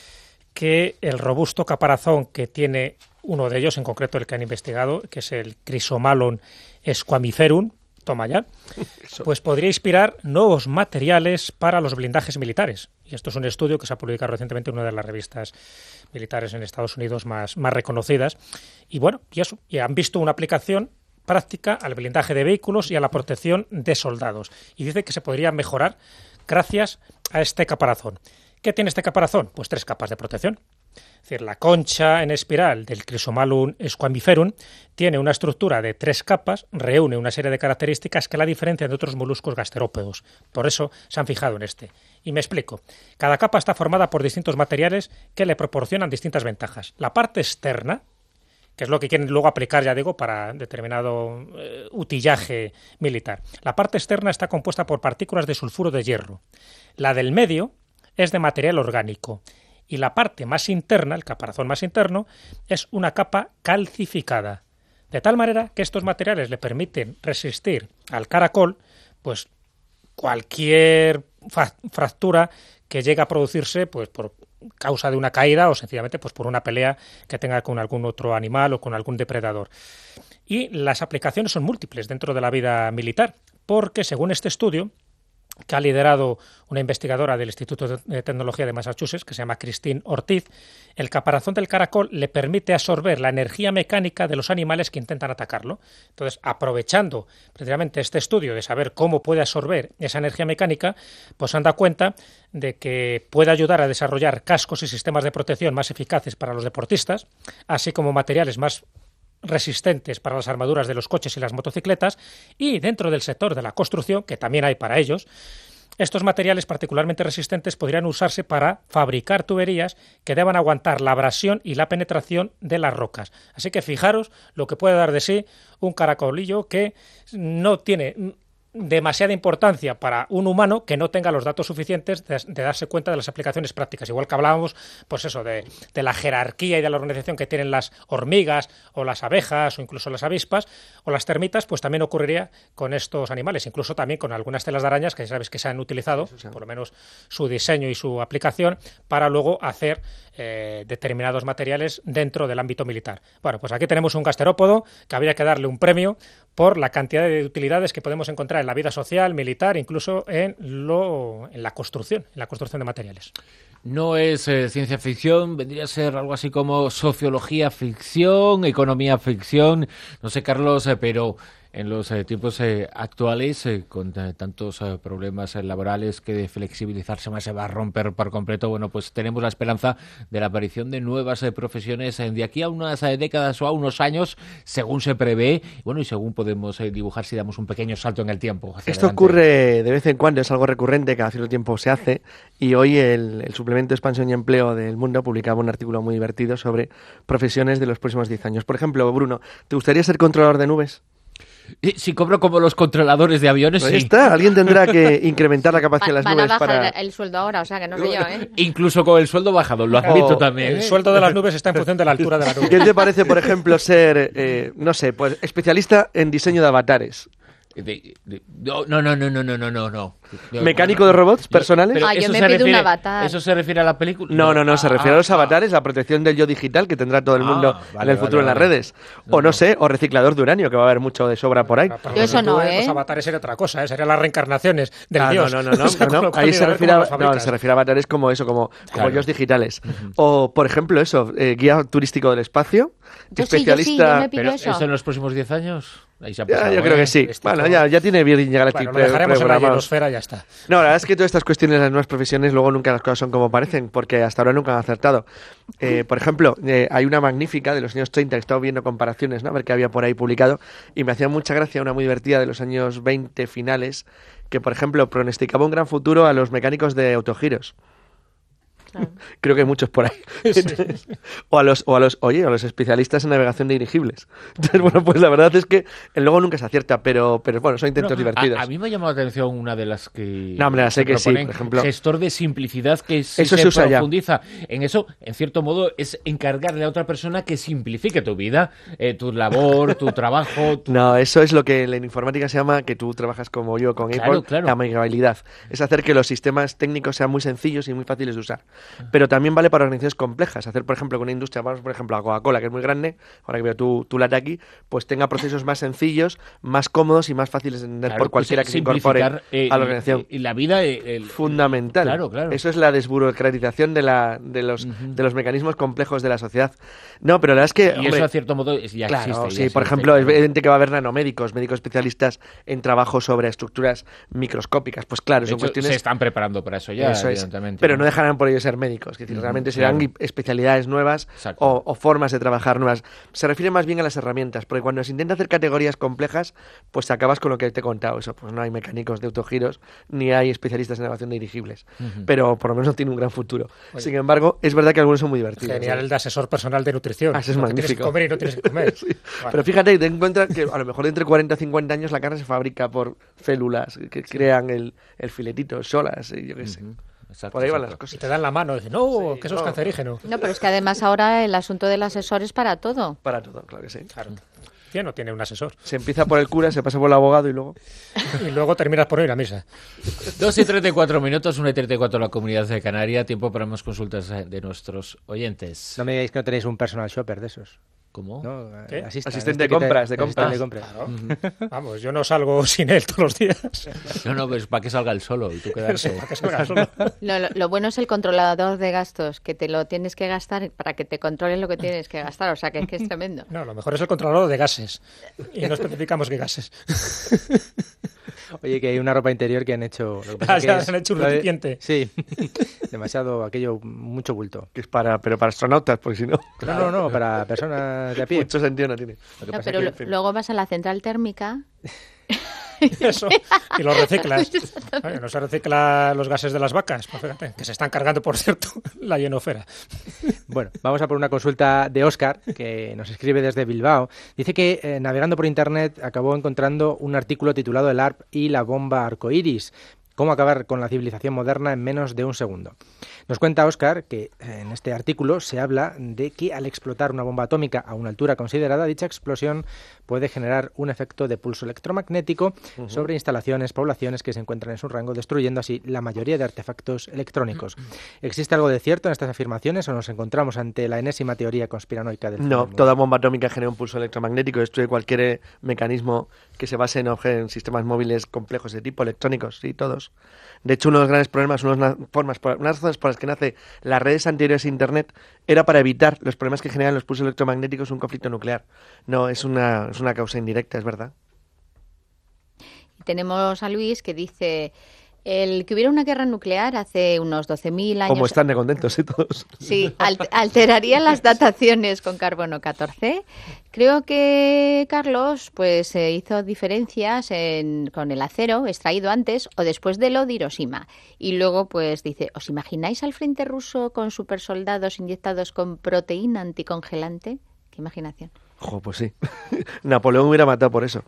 Speaker 4: que el robusto caparazón que tiene uno de ellos, en concreto el que han investigado, que es el Chrysomalon squamiferum, toma ya, pues podría inspirar nuevos materiales para los blindajes militares. Y esto es un estudio que se ha publicado recientemente en una de las revistas militares en Estados Unidos más, más reconocidas. Y bueno, y eso, y han visto una aplicación práctica al blindaje de vehículos y a la protección de soldados. Y dice que se podría mejorar gracias a este caparazón. ¿Qué tiene este caparazón? Pues tres capas de protección. Es decir, la concha en espiral del Chrysomalum squamiferum tiene una estructura de tres capas, reúne una serie de características que la diferencian de otros moluscos gasterópodos. Por eso se han fijado en este. Y me explico. Cada capa está formada por distintos materiales que le proporcionan distintas ventajas. La parte externa, que es lo que quieren luego aplicar, ya digo, para determinado eh, utillaje militar. La parte externa está compuesta por partículas de sulfuro de hierro. La del medio es de material orgánico y la parte más interna, el caparazón más interno, es una capa calcificada, de tal manera que estos materiales le permiten resistir al caracol pues cualquier fa- fractura que llegue a producirse pues por causa de una caída o sencillamente pues por una pelea que tenga con algún otro animal o con algún depredador. Y las aplicaciones son múltiples dentro de la vida militar, porque según este estudio, que ha liderado una investigadora del Instituto de Tecnología de Massachusetts, que se llama Christine Ortiz. El caparazón del caracol le permite absorber la energía mecánica de los animales que intentan atacarlo. Entonces, aprovechando precisamente este estudio de saber cómo puede absorber esa energía mecánica, pues se han dado cuenta de que puede ayudar a desarrollar cascos y sistemas de protección más eficaces para los deportistas, así como materiales más resistentes para las armaduras de los coches y las motocicletas, y dentro del sector de la construcción, que también hay para ellos, estos materiales particularmente resistentes podrían usarse para fabricar tuberías que deban aguantar la abrasión y la penetración de las rocas. Así que fijaros lo que puede dar de sí un caracolillo que no tiene demasiada importancia para un humano que no tenga los datos suficientes de, de darse cuenta de las aplicaciones prácticas. Igual que hablábamos, pues eso, de, de la jerarquía y de la organización que tienen las hormigas o las abejas o incluso las avispas o las termitas, pues también ocurriría con estos animales, incluso también con algunas telas de arañas que sabes que se han utilizado, por lo menos su diseño y su aplicación, para luego hacer eh, determinados materiales dentro del ámbito militar. Bueno, pues aquí tenemos un gasterópodo que habría que darle un premio por la cantidad de utilidades que podemos encontrar en la vida social, militar, incluso en, lo, en la construcción, en la construcción de materiales.
Speaker 2: No es eh, ciencia ficción, vendría a ser algo así como sociología ficción, economía ficción, no sé, Carlos, eh, pero en los eh, tiempos eh, actuales, eh, con eh, tantos eh, problemas eh, laborales que de flexibilizarse más se va a romper por completo, bueno, pues tenemos la esperanza de la aparición de nuevas eh, profesiones eh, de aquí a unas eh, décadas o a unos años, según se prevé, bueno, y según podemos eh, dibujar si damos un pequeño salto en el tiempo.
Speaker 3: Esto
Speaker 2: adelante.
Speaker 3: ocurre de vez en cuando, es algo recurrente, cada cierto tiempo se hace, y hoy el, el suplemento de Expansión y Empleo del Mundo publicaba un artículo muy divertido sobre profesiones de los próximos diez años. Por ejemplo, Bruno, ¿te gustaría ser controlador de nubes?
Speaker 2: Si cobro como los controladores de aviones,
Speaker 3: Pues
Speaker 2: sí.
Speaker 3: está, alguien tendrá que incrementar la capacidad de las
Speaker 5: Van
Speaker 3: nubes
Speaker 5: a bajar
Speaker 3: para...
Speaker 5: el sueldo ahora, o sea que no sé yo, ¿eh?
Speaker 2: Incluso con el sueldo bajado, lo admito
Speaker 3: O
Speaker 2: también.
Speaker 4: El
Speaker 2: ¿eh?
Speaker 4: sueldo de las nubes está en función de la altura de la nube.
Speaker 3: ¿Qué te parece, por ejemplo, ser, eh, no sé, pues especialista en diseño de avatares?
Speaker 2: De- de- no, no, no, no, no, no, no, no.
Speaker 3: ¿Mecánico de robots personales?
Speaker 2: Pero
Speaker 5: Ah, yo
Speaker 2: eso
Speaker 5: me
Speaker 2: se
Speaker 5: pido un
Speaker 2: refiere-
Speaker 5: avatar.
Speaker 2: ¿Eso se refiere a la película?
Speaker 3: No, no, no, se
Speaker 2: Ah,
Speaker 3: refiere a los
Speaker 2: ah,
Speaker 3: avatares, la protección del yo digital que tendrá todo el
Speaker 2: Ah,
Speaker 3: mundo
Speaker 2: vale,
Speaker 3: en el futuro
Speaker 2: vale,
Speaker 3: en las
Speaker 2: vale.
Speaker 3: redes.
Speaker 2: No,
Speaker 3: O no
Speaker 2: no.
Speaker 3: sé, o reciclador de uranio, que va a haber mucho de sobra por ahí.
Speaker 4: Para
Speaker 5: Yo
Speaker 4: los
Speaker 5: eso no,
Speaker 4: youtubers,
Speaker 5: ¿eh?
Speaker 4: Los avatares sería otra cosa, ¿eh? Serían las reencarnaciones del
Speaker 3: Ah,
Speaker 4: dios.
Speaker 3: No, no, no,
Speaker 4: O sea,
Speaker 3: no,
Speaker 4: con
Speaker 3: no.
Speaker 4: lo cual
Speaker 3: Ahí
Speaker 4: ir
Speaker 3: se
Speaker 4: a ver
Speaker 3: refiere,
Speaker 4: cómo
Speaker 3: a,
Speaker 4: los
Speaker 3: no,
Speaker 4: fabricas.
Speaker 3: se refiere a avatares como eso, como, como
Speaker 2: Claro.
Speaker 3: yo digitales. O, por ejemplo, eso, eh, guía turístico del espacio,
Speaker 5: Yo sí, yo sí,
Speaker 3: especialista...
Speaker 5: yo me pido
Speaker 2: ¿Pero
Speaker 5: eso.
Speaker 2: eso en los próximos diez años? Ahí se ha
Speaker 3: Ya,
Speaker 2: pasado,
Speaker 3: yo creo
Speaker 2: ¿eh?
Speaker 3: que sí.
Speaker 4: Este
Speaker 3: Bueno,
Speaker 4: todo-
Speaker 3: ya, ya tiene Virgin Galactic
Speaker 4: Bueno, lo
Speaker 3: pre-
Speaker 4: dejaremos en la
Speaker 3: programado.
Speaker 4: ionosfera y ya está.
Speaker 3: No, la verdad es que todas estas cuestiones de las nuevas profesiones luego nunca las cosas son como parecen, porque hasta ahora nunca han acertado. Eh, por ejemplo, eh, hay una magnífica de los años treinta que he estado viendo comparaciones, ¿no? A ver qué había por ahí publicado, y me hacía mucha gracia una muy divertida de los años veinte finales, que por ejemplo pronosticaba un gran futuro a los mecánicos de autogiros.
Speaker 5: Claro.
Speaker 3: Creo que hay muchos por ahí. o a los, o a los, oye, a los especialistas en navegación de dirigibles. Entonces, bueno, pues la verdad es que el logo nunca se acierta, pero, pero bueno, son intentos
Speaker 2: No,
Speaker 3: divertidos.
Speaker 2: A, a mí me ha llamado la atención una de las que.
Speaker 3: No, hombre, sé
Speaker 2: se
Speaker 3: que sí,
Speaker 2: proponen,
Speaker 3: por ejemplo.
Speaker 2: Gestor de simplicidad, que sí
Speaker 3: Eso
Speaker 2: se,
Speaker 3: se usa ya.
Speaker 2: profundiza en eso. En cierto modo, es encargarle a otra persona que simplifique tu vida, eh, tu labor, tu trabajo. Tu...
Speaker 3: No, eso es lo que en informática se llama, que tú trabajas como yo con
Speaker 2: Claro,
Speaker 3: Apple,
Speaker 2: claro.
Speaker 3: la amigabilidad. Es hacer que los sistemas técnicos sean muy sencillos y muy fáciles de usar. Pero también vale para organizaciones complejas. Hacer, por ejemplo, que una industria, vamos por ejemplo a Coca-Cola, que es muy grande, ahora que veo tu, tu lata aquí, pues tenga procesos más sencillos, más cómodos y más fáciles de entender
Speaker 2: Claro,
Speaker 3: por cualquiera
Speaker 2: pues,
Speaker 3: que se incorpore
Speaker 2: simplificar, eh,
Speaker 3: a la organización.
Speaker 2: Y, y la vida. eh, el-
Speaker 3: Fundamental.
Speaker 2: Claro, claro.
Speaker 3: Eso es la desburocratización de, la, de, los,
Speaker 2: Ujú.
Speaker 3: de los mecanismos complejos de la sociedad. No, pero la verdad es que...
Speaker 2: Y
Speaker 3: hombre,
Speaker 2: eso, a cierto modo, es- ya
Speaker 3: claro,
Speaker 2: existe. ya
Speaker 3: sí, por
Speaker 2: existe,
Speaker 3: ejemplo, es
Speaker 2: claro.
Speaker 3: evidente que va a haber nanomédicos, médicos especialistas en trabajo sobre estructuras microscópicas. Pues claro,
Speaker 2: De
Speaker 3: son
Speaker 2: hecho,
Speaker 3: cuestiones...
Speaker 2: se están preparando para eso ya,
Speaker 3: Eso es.
Speaker 2: evidentemente.
Speaker 3: Pero no dejarán por ello ser médicos. Es decir,
Speaker 2: Ujú,
Speaker 3: realmente serán
Speaker 2: claro.
Speaker 3: especialidades nuevas
Speaker 2: Exacto.
Speaker 3: o, o formas de trabajar nuevas. Se refiere más bien a las herramientas, porque cuando se intenta hacer categorías complejas, pues acabas con lo que te he contado. Eso, pues no hay mecánicos de autogiros, ni hay especialistas en navegación de dirigibles.
Speaker 2: Ujú.
Speaker 3: Pero por lo menos no tiene un gran futuro.
Speaker 4: Oye.
Speaker 3: Sin embargo, es verdad que algunos son muy divertidos.
Speaker 4: Genial
Speaker 3: ¿eh?
Speaker 4: el de asesor personal de nutrición.
Speaker 3: Ah, ese es
Speaker 4: Lo que tienes que
Speaker 3: magnífico.
Speaker 4: comer y no tienes que comer.
Speaker 3: Sí.
Speaker 4: Vale.
Speaker 3: Pero fíjate, ten en cuenta que a lo mejor entre cuarenta y cincuenta años la carne se fabrica por células que crean el, el filetito solas, y yo qué sé.
Speaker 2: Ujú. Exacto,
Speaker 3: Por ahí van las
Speaker 2: exacto.
Speaker 4: Y
Speaker 3: cosas.
Speaker 4: te dan la mano y dicen, no,
Speaker 3: Sí,
Speaker 4: que eso es
Speaker 3: no.
Speaker 4: cancerígeno.
Speaker 5: No, pero es que además ahora el asunto del asesor es para todo.
Speaker 3: Para todo, claro que sí.
Speaker 4: Claro. ¿Quién no tiene un asesor?
Speaker 3: Se empieza por el cura, se pasa por el abogado y luego...
Speaker 4: Y luego terminas por ir a misa.
Speaker 2: dos y treinta y cuatro minutos, una y treinta y cuatro en la Comunidad de Canaria. Tiempo para más consultas eh, de nuestros oyentes.
Speaker 7: No me digáis que no tenéis un personal shopper de esos.
Speaker 2: ¿Cómo?
Speaker 7: ¿no?
Speaker 4: ¿Qué?
Speaker 7: Asista,
Speaker 3: Asistente
Speaker 7: este
Speaker 3: de
Speaker 7: que te-
Speaker 3: compras, de
Speaker 7: asistente
Speaker 3: compras.
Speaker 7: de compras.
Speaker 4: Claro. Vamos, yo no salgo sin él todos los días.
Speaker 2: No, no, pues para que salga el solo y tú quedarte.
Speaker 4: Eso, para que salga solo.
Speaker 5: Lo, lo- lo bueno es el controlador de gastos, que te lo tienes que gastar para que te controlen lo que tienes que gastar. O sea, que es que es tremendo.
Speaker 4: No, lo mejor es el controlador de gases. Y no especificamos qué gases.
Speaker 7: Oye, que hay una ropa interior que han hecho... Lo que pasa
Speaker 4: Ah,
Speaker 7: que
Speaker 4: ya,
Speaker 7: es-
Speaker 4: han hecho un
Speaker 7: lo de-
Speaker 4: recipiente.
Speaker 7: Sí, demasiado, aquello, mucho bulto.
Speaker 3: Que es para, pero para astronautas, porque si no,
Speaker 7: No, no, no, para personas de a pie.
Speaker 3: mucho sentido no tiene.
Speaker 7: Lo que
Speaker 5: No,
Speaker 7: pasa
Speaker 5: pero
Speaker 7: que-
Speaker 5: lo-
Speaker 3: en fin.
Speaker 5: luego vas a la central térmica.
Speaker 4: Eso, y lo reciclas. Oye, no se recicla los gases de las vacas, pues fíjate, que se están cargando, por cierto, la ionósfera.
Speaker 7: Bueno, vamos a por una consulta de Óscar, que nos escribe desde Bilbao. Dice que eh, navegando por internet acabó encontrando un artículo titulado El A R P y la bomba arcoíris. Cómo acabar con la civilización moderna en menos de un segundo. Nos cuenta Óscar que eh, en este artículo se habla de que al explotar una bomba atómica a una altura considerada, dicha explosión puede generar un efecto de pulso electromagnético uh-huh. sobre instalaciones, poblaciones que se encuentran en su rango, destruyendo así la mayoría de artefactos electrónicos. ¿Existe algo de cierto en estas afirmaciones o nos encontramos ante la enésima teoría conspiranoica del
Speaker 3: No,
Speaker 7: mundo?
Speaker 3: toda bomba atómica genera un pulso electromagnético, destruye cualquier eh, mecanismo que se base en, obje- en sistemas móviles complejos de tipo electrónicos, sí, todos. De hecho, uno de los grandes problemas, unas na- formas, por, unas razones por las que nace las redes anteriores a Internet era para evitar los problemas que generan los pulsos electromagnéticos un conflicto nuclear. No, es una, es una causa indirecta, es verdad.
Speaker 5: Tenemos a Luis que dice... El que hubiera una guerra nuclear hace unos doce mil años...
Speaker 3: Como están de contentos, ¿eh? Todos.
Speaker 5: Sí, al- alteraría las dataciones con carbono catorce. Creo que Carlos pues eh, hizo diferencias en, con el acero extraído antes o después de lo de Hiroshima. Y luego pues dice, ¿os imagináis al frente ruso con supersoldados inyectados con proteína anticongelante? Qué imaginación.
Speaker 3: Jo, pues sí. Napoleón hubiera matado por eso.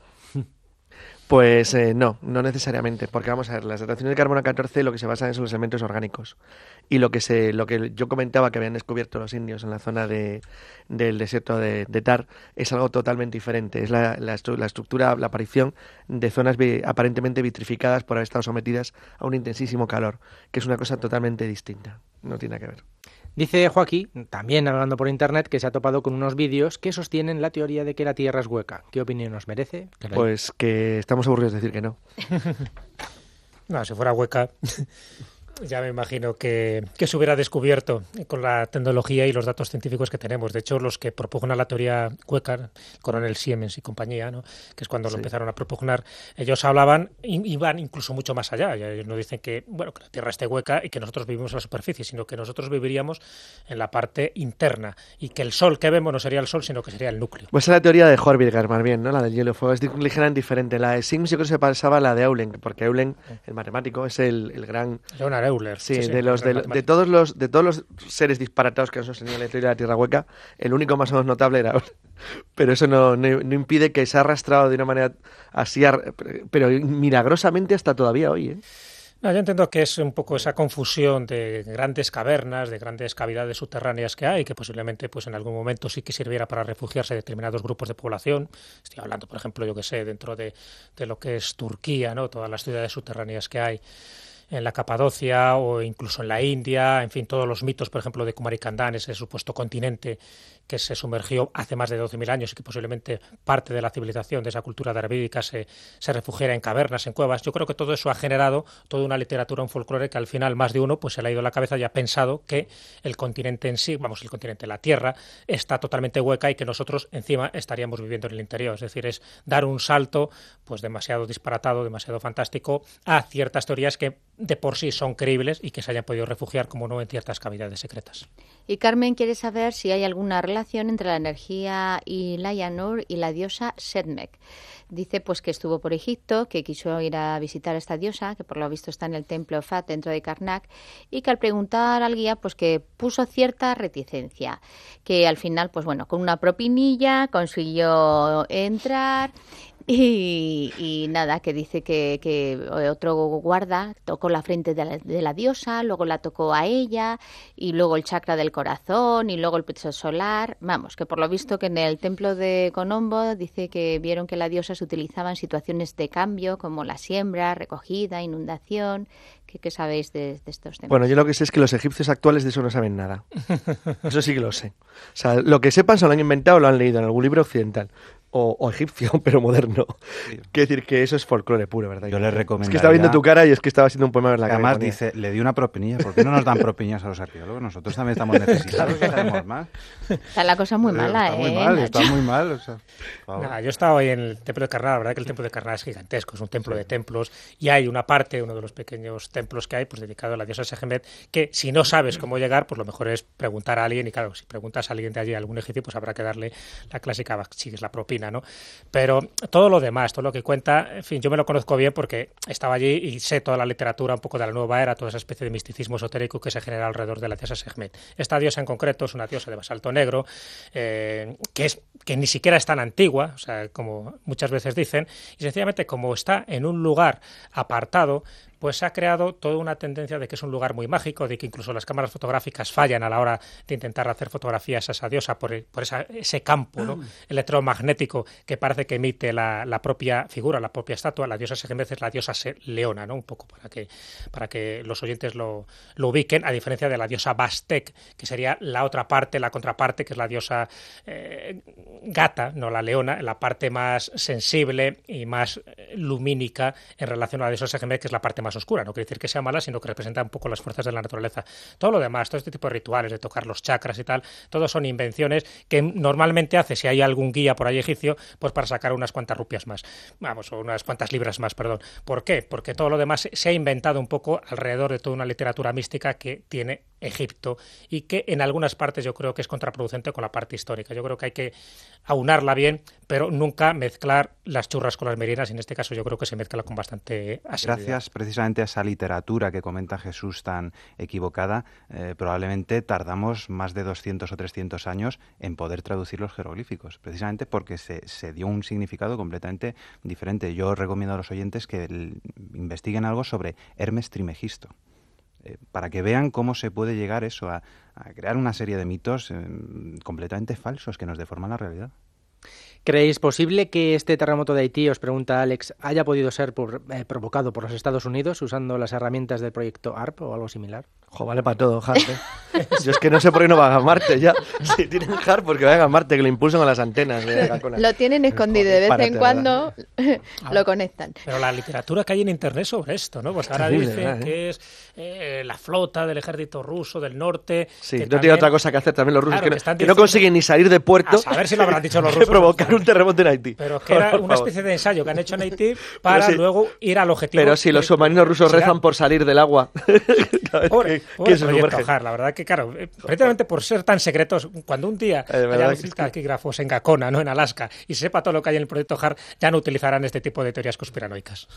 Speaker 3: Pues eh, no, no necesariamente, porque vamos a ver, las dataciones de carbono catorce lo que se basan son los elementos orgánicos. Y lo que se, lo que yo comentaba que habían descubierto los indios en la zona de, del desierto de, de Tar es algo totalmente diferente. Es la, la, estru- la estructura, la aparición de zonas vi- aparentemente vitrificadas por haber estado sometidas a un intensísimo calor, que es una cosa totalmente distinta. No tiene nada que ver.
Speaker 7: Dice Joaquín, también navegando por internet, que se ha topado con unos vídeos que sostienen la teoría de que la Tierra es hueca. ¿Qué opinión nos merece?
Speaker 3: Pues que estamos aburridos de decir que no.
Speaker 4: No, si fuera hueca, ya me imagino que, que se hubiera descubierto con la tecnología y los datos científicos que tenemos. De hecho, los que propugnan la teoría hueca, coronel Siemens y compañía, ¿no? Que es cuando
Speaker 3: Sí.
Speaker 4: lo empezaron a propugnar, ellos hablaban y iban incluso mucho más allá. Ya ellos no dicen que, bueno, que la Tierra esté hueca y que nosotros vivimos en la superficie, sino que nosotros viviríamos en la parte interna y que el Sol que vemos no sería el Sol, sino que sería el núcleo.
Speaker 3: Pues es la teoría de Horviger, más bien, ¿no? La del hielo y fuego. Es di- ligeramente diferente. La de Sims yo creo que se pasaba a la de Eulen, porque Eulen, el matemático, es el, el gran...
Speaker 4: Leonard Euler.
Speaker 3: Sí, de, los, de, de todos los de todos los seres disparatados que han sostenido la teoría de la Tierra hueca, el único más o menos notable era Euler. Pero eso no, no, no impide que se ha arrastrado de una manera así, ar- pero milagrosamente hasta todavía hoy, ¿eh?
Speaker 4: No, yo entiendo que es un poco esa confusión de grandes cavernas, de grandes cavidades subterráneas que hay, que posiblemente pues en algún momento sí que sirviera para refugiarse determinados grupos de población. Estoy hablando, por ejemplo, yo que sé, dentro de, de lo que es Turquía, ¿no? Todas las ciudades subterráneas que hay en la Capadocia o incluso en la India, en fin, todos los mitos, por ejemplo, de Kumarikandán, ese supuesto continente que se sumergió hace más de doce mil años y que posiblemente parte de la civilización, de esa cultura dravídica, se, se refugiara en cavernas, en cuevas. Yo creo que todo eso ha generado toda una literatura, un folclore que al final más de uno pues se le ha ido a la cabeza y ha pensado que el continente en sí, vamos, el continente, la Tierra, está totalmente hueca y que nosotros encima estaríamos viviendo en el interior. Es decir, es dar un salto pues demasiado disparatado, demasiado fantástico a ciertas teorías que de por sí son creíbles y que se hayan podido refugiar, como no, en ciertas cavidades secretas.
Speaker 5: Y Carmen quiere saber si hay alguna relación entre la energía y la Yanur y la diosa Sedmek. Dice pues que estuvo por Egipto, que quiso ir a visitar a esta diosa, que por lo visto está en el templo Fat dentro de Karnak, y que al preguntar al guía pues que puso cierta reticencia, que al final pues bueno, con una propinilla consiguió entrar. Y, y nada, que dice que, que otro guarda tocó la frente de la, de la diosa, luego la tocó a ella, y luego el chakra del corazón, y luego el plexo solar. Vamos, que por lo visto que en el templo de Colombo dice que vieron que la diosa se utilizaba en situaciones de cambio, como la siembra, recogida, inundación. ¿Qué, qué sabéis de, de estos temas?
Speaker 3: Bueno, yo lo que sé es que los egipcios actuales de eso no saben nada. Eso sí que lo sé. O sea, lo que sepan se lo han inventado o lo han leído en algún libro occidental. O, o egipcio, pero moderno. Sí. Quiero decir que eso es folclore puro, ¿verdad?
Speaker 6: Yo le recomendaría...
Speaker 3: Es que estaba viendo tu cara y es que estaba haciendo un poema en la cara.
Speaker 6: Además dice, le di una propinilla. ¿Por qué no nos dan propinillas a los arqueólogos? Nosotros también estamos necesitados, que tenemos más.
Speaker 5: Está la cosa muy mala,
Speaker 6: está
Speaker 5: ¿eh?
Speaker 6: Muy mal, está muy mal, o sea,
Speaker 4: nah, yo he estado ahí en el templo de Karnak. La verdad que el templo de Karnak es gigantesco, es un templo sí. de templos. Y hay una parte, uno de los pequeños templos que hay, pues dedicado a la diosa Sekhmet, que si no sabes cómo llegar, pues lo mejor es preguntar a alguien. Y claro, si preguntas a alguien de allí, a algún egipcio, pues habrá que darle la clásica, sí, es la propina, ¿no? Pero Pero todo lo demás, todo lo que cuenta, en fin, yo me lo conozco bien porque estaba allí y sé toda la literatura un poco de la nueva era, toda esa especie de misticismo esotérico que se genera alrededor de la diosa Sekhmet. Esta diosa en concreto es una diosa de basalto negro, eh, que, es, que ni siquiera es tan antigua, o sea, como muchas veces dicen, y sencillamente como está en un lugar apartado, pues se ha creado toda una tendencia de que es un lugar muy mágico, de que incluso las cámaras fotográficas fallan a la hora de intentar hacer fotografías a esa diosa por, por esa, ese campo, ¿no? electromagnético que parece que emite la, la propia figura, la propia estatua. La diosa Sekhmet es la diosa leona, ¿no? Un poco para que, para que los oyentes lo, lo ubiquen, a diferencia de la diosa Bastek, que sería la otra parte, la contraparte, que es la diosa eh, gata, no la leona, la parte más sensible y más lumínica en relación a la diosa Sekhmet, que es la parte más oscura. No quiere decir que sea mala, sino que representa un poco las fuerzas de la naturaleza. Todo lo demás, todo este tipo de rituales de tocar los chakras y tal, todos son invenciones que normalmente hace, si hay algún guía por ahí egipcio, pues para sacar unas cuantas rupias más, vamos, o unas cuantas libras más, perdón. ¿Por qué? Porque todo lo demás se ha inventado un poco alrededor de toda una literatura mística que tiene Egipto y que en algunas partes yo creo que es contraproducente con la parte histórica. Yo creo que hay que aunarla bien, pero nunca mezclar las churras con las merinas, y en este caso yo creo que se mezcla con bastante asiduidad.
Speaker 6: Gracias precisamente a esa literatura que comenta Jesús tan equivocada, eh, probablemente tardamos más de doscientos o trescientos años en poder traducir los jeroglíficos, precisamente porque se, se dio un significado completamente diferente. Yo recomiendo a los oyentes que el, investiguen algo sobre Hermes Trimegisto, eh, para que vean cómo se puede llegar eso a, a crear una serie de mitos eh, completamente falsos que nos deforman la realidad.
Speaker 7: ¿Creéis posible que este terremoto de Haití, os pregunta Alex, haya podido ser por, eh, provocado por los Estados Unidos usando las herramientas del proyecto A R P o algo similar?
Speaker 3: Jo, vale para todo, Harp. ¿eh? Yo es que no sé por qué no van a Marte ya. Si tienen Harp, porque vayan a Marte, que lo impulsen a las antenas. De
Speaker 5: lo tienen escondido, de vez Párate, en cuando lo conectan.
Speaker 4: Pero la literatura que hay en Internet sobre esto, ¿no? Pues ahora dicen ¿verdad, eh? que es eh, la flota del ejército ruso del norte.
Speaker 3: Sí, no
Speaker 4: también,
Speaker 3: tiene otra cosa que hacer también los rusos,
Speaker 4: claro,
Speaker 3: que,
Speaker 4: que,
Speaker 3: no, que no consiguen ni salir de puerto.
Speaker 4: A ver si lo habrán dicho los rusos.
Speaker 3: Provocar un terremoto en Haití.
Speaker 4: Pero que era una especie de ensayo que han hecho en Haití para sí, luego ir al objetivo.
Speaker 3: Pero si los submarinos rusos
Speaker 4: ¿será?
Speaker 3: rezan por salir del agua.
Speaker 4: Pobre, pobre proyecto J A R, la verdad que, claro, precisamente por ser tan secretos, cuando un día haya los taquígrafos en Gacona, no en Alaska, y se sepa todo lo que hay en el proyecto J A R, ya no utilizarán este tipo de teorías conspiranoicas.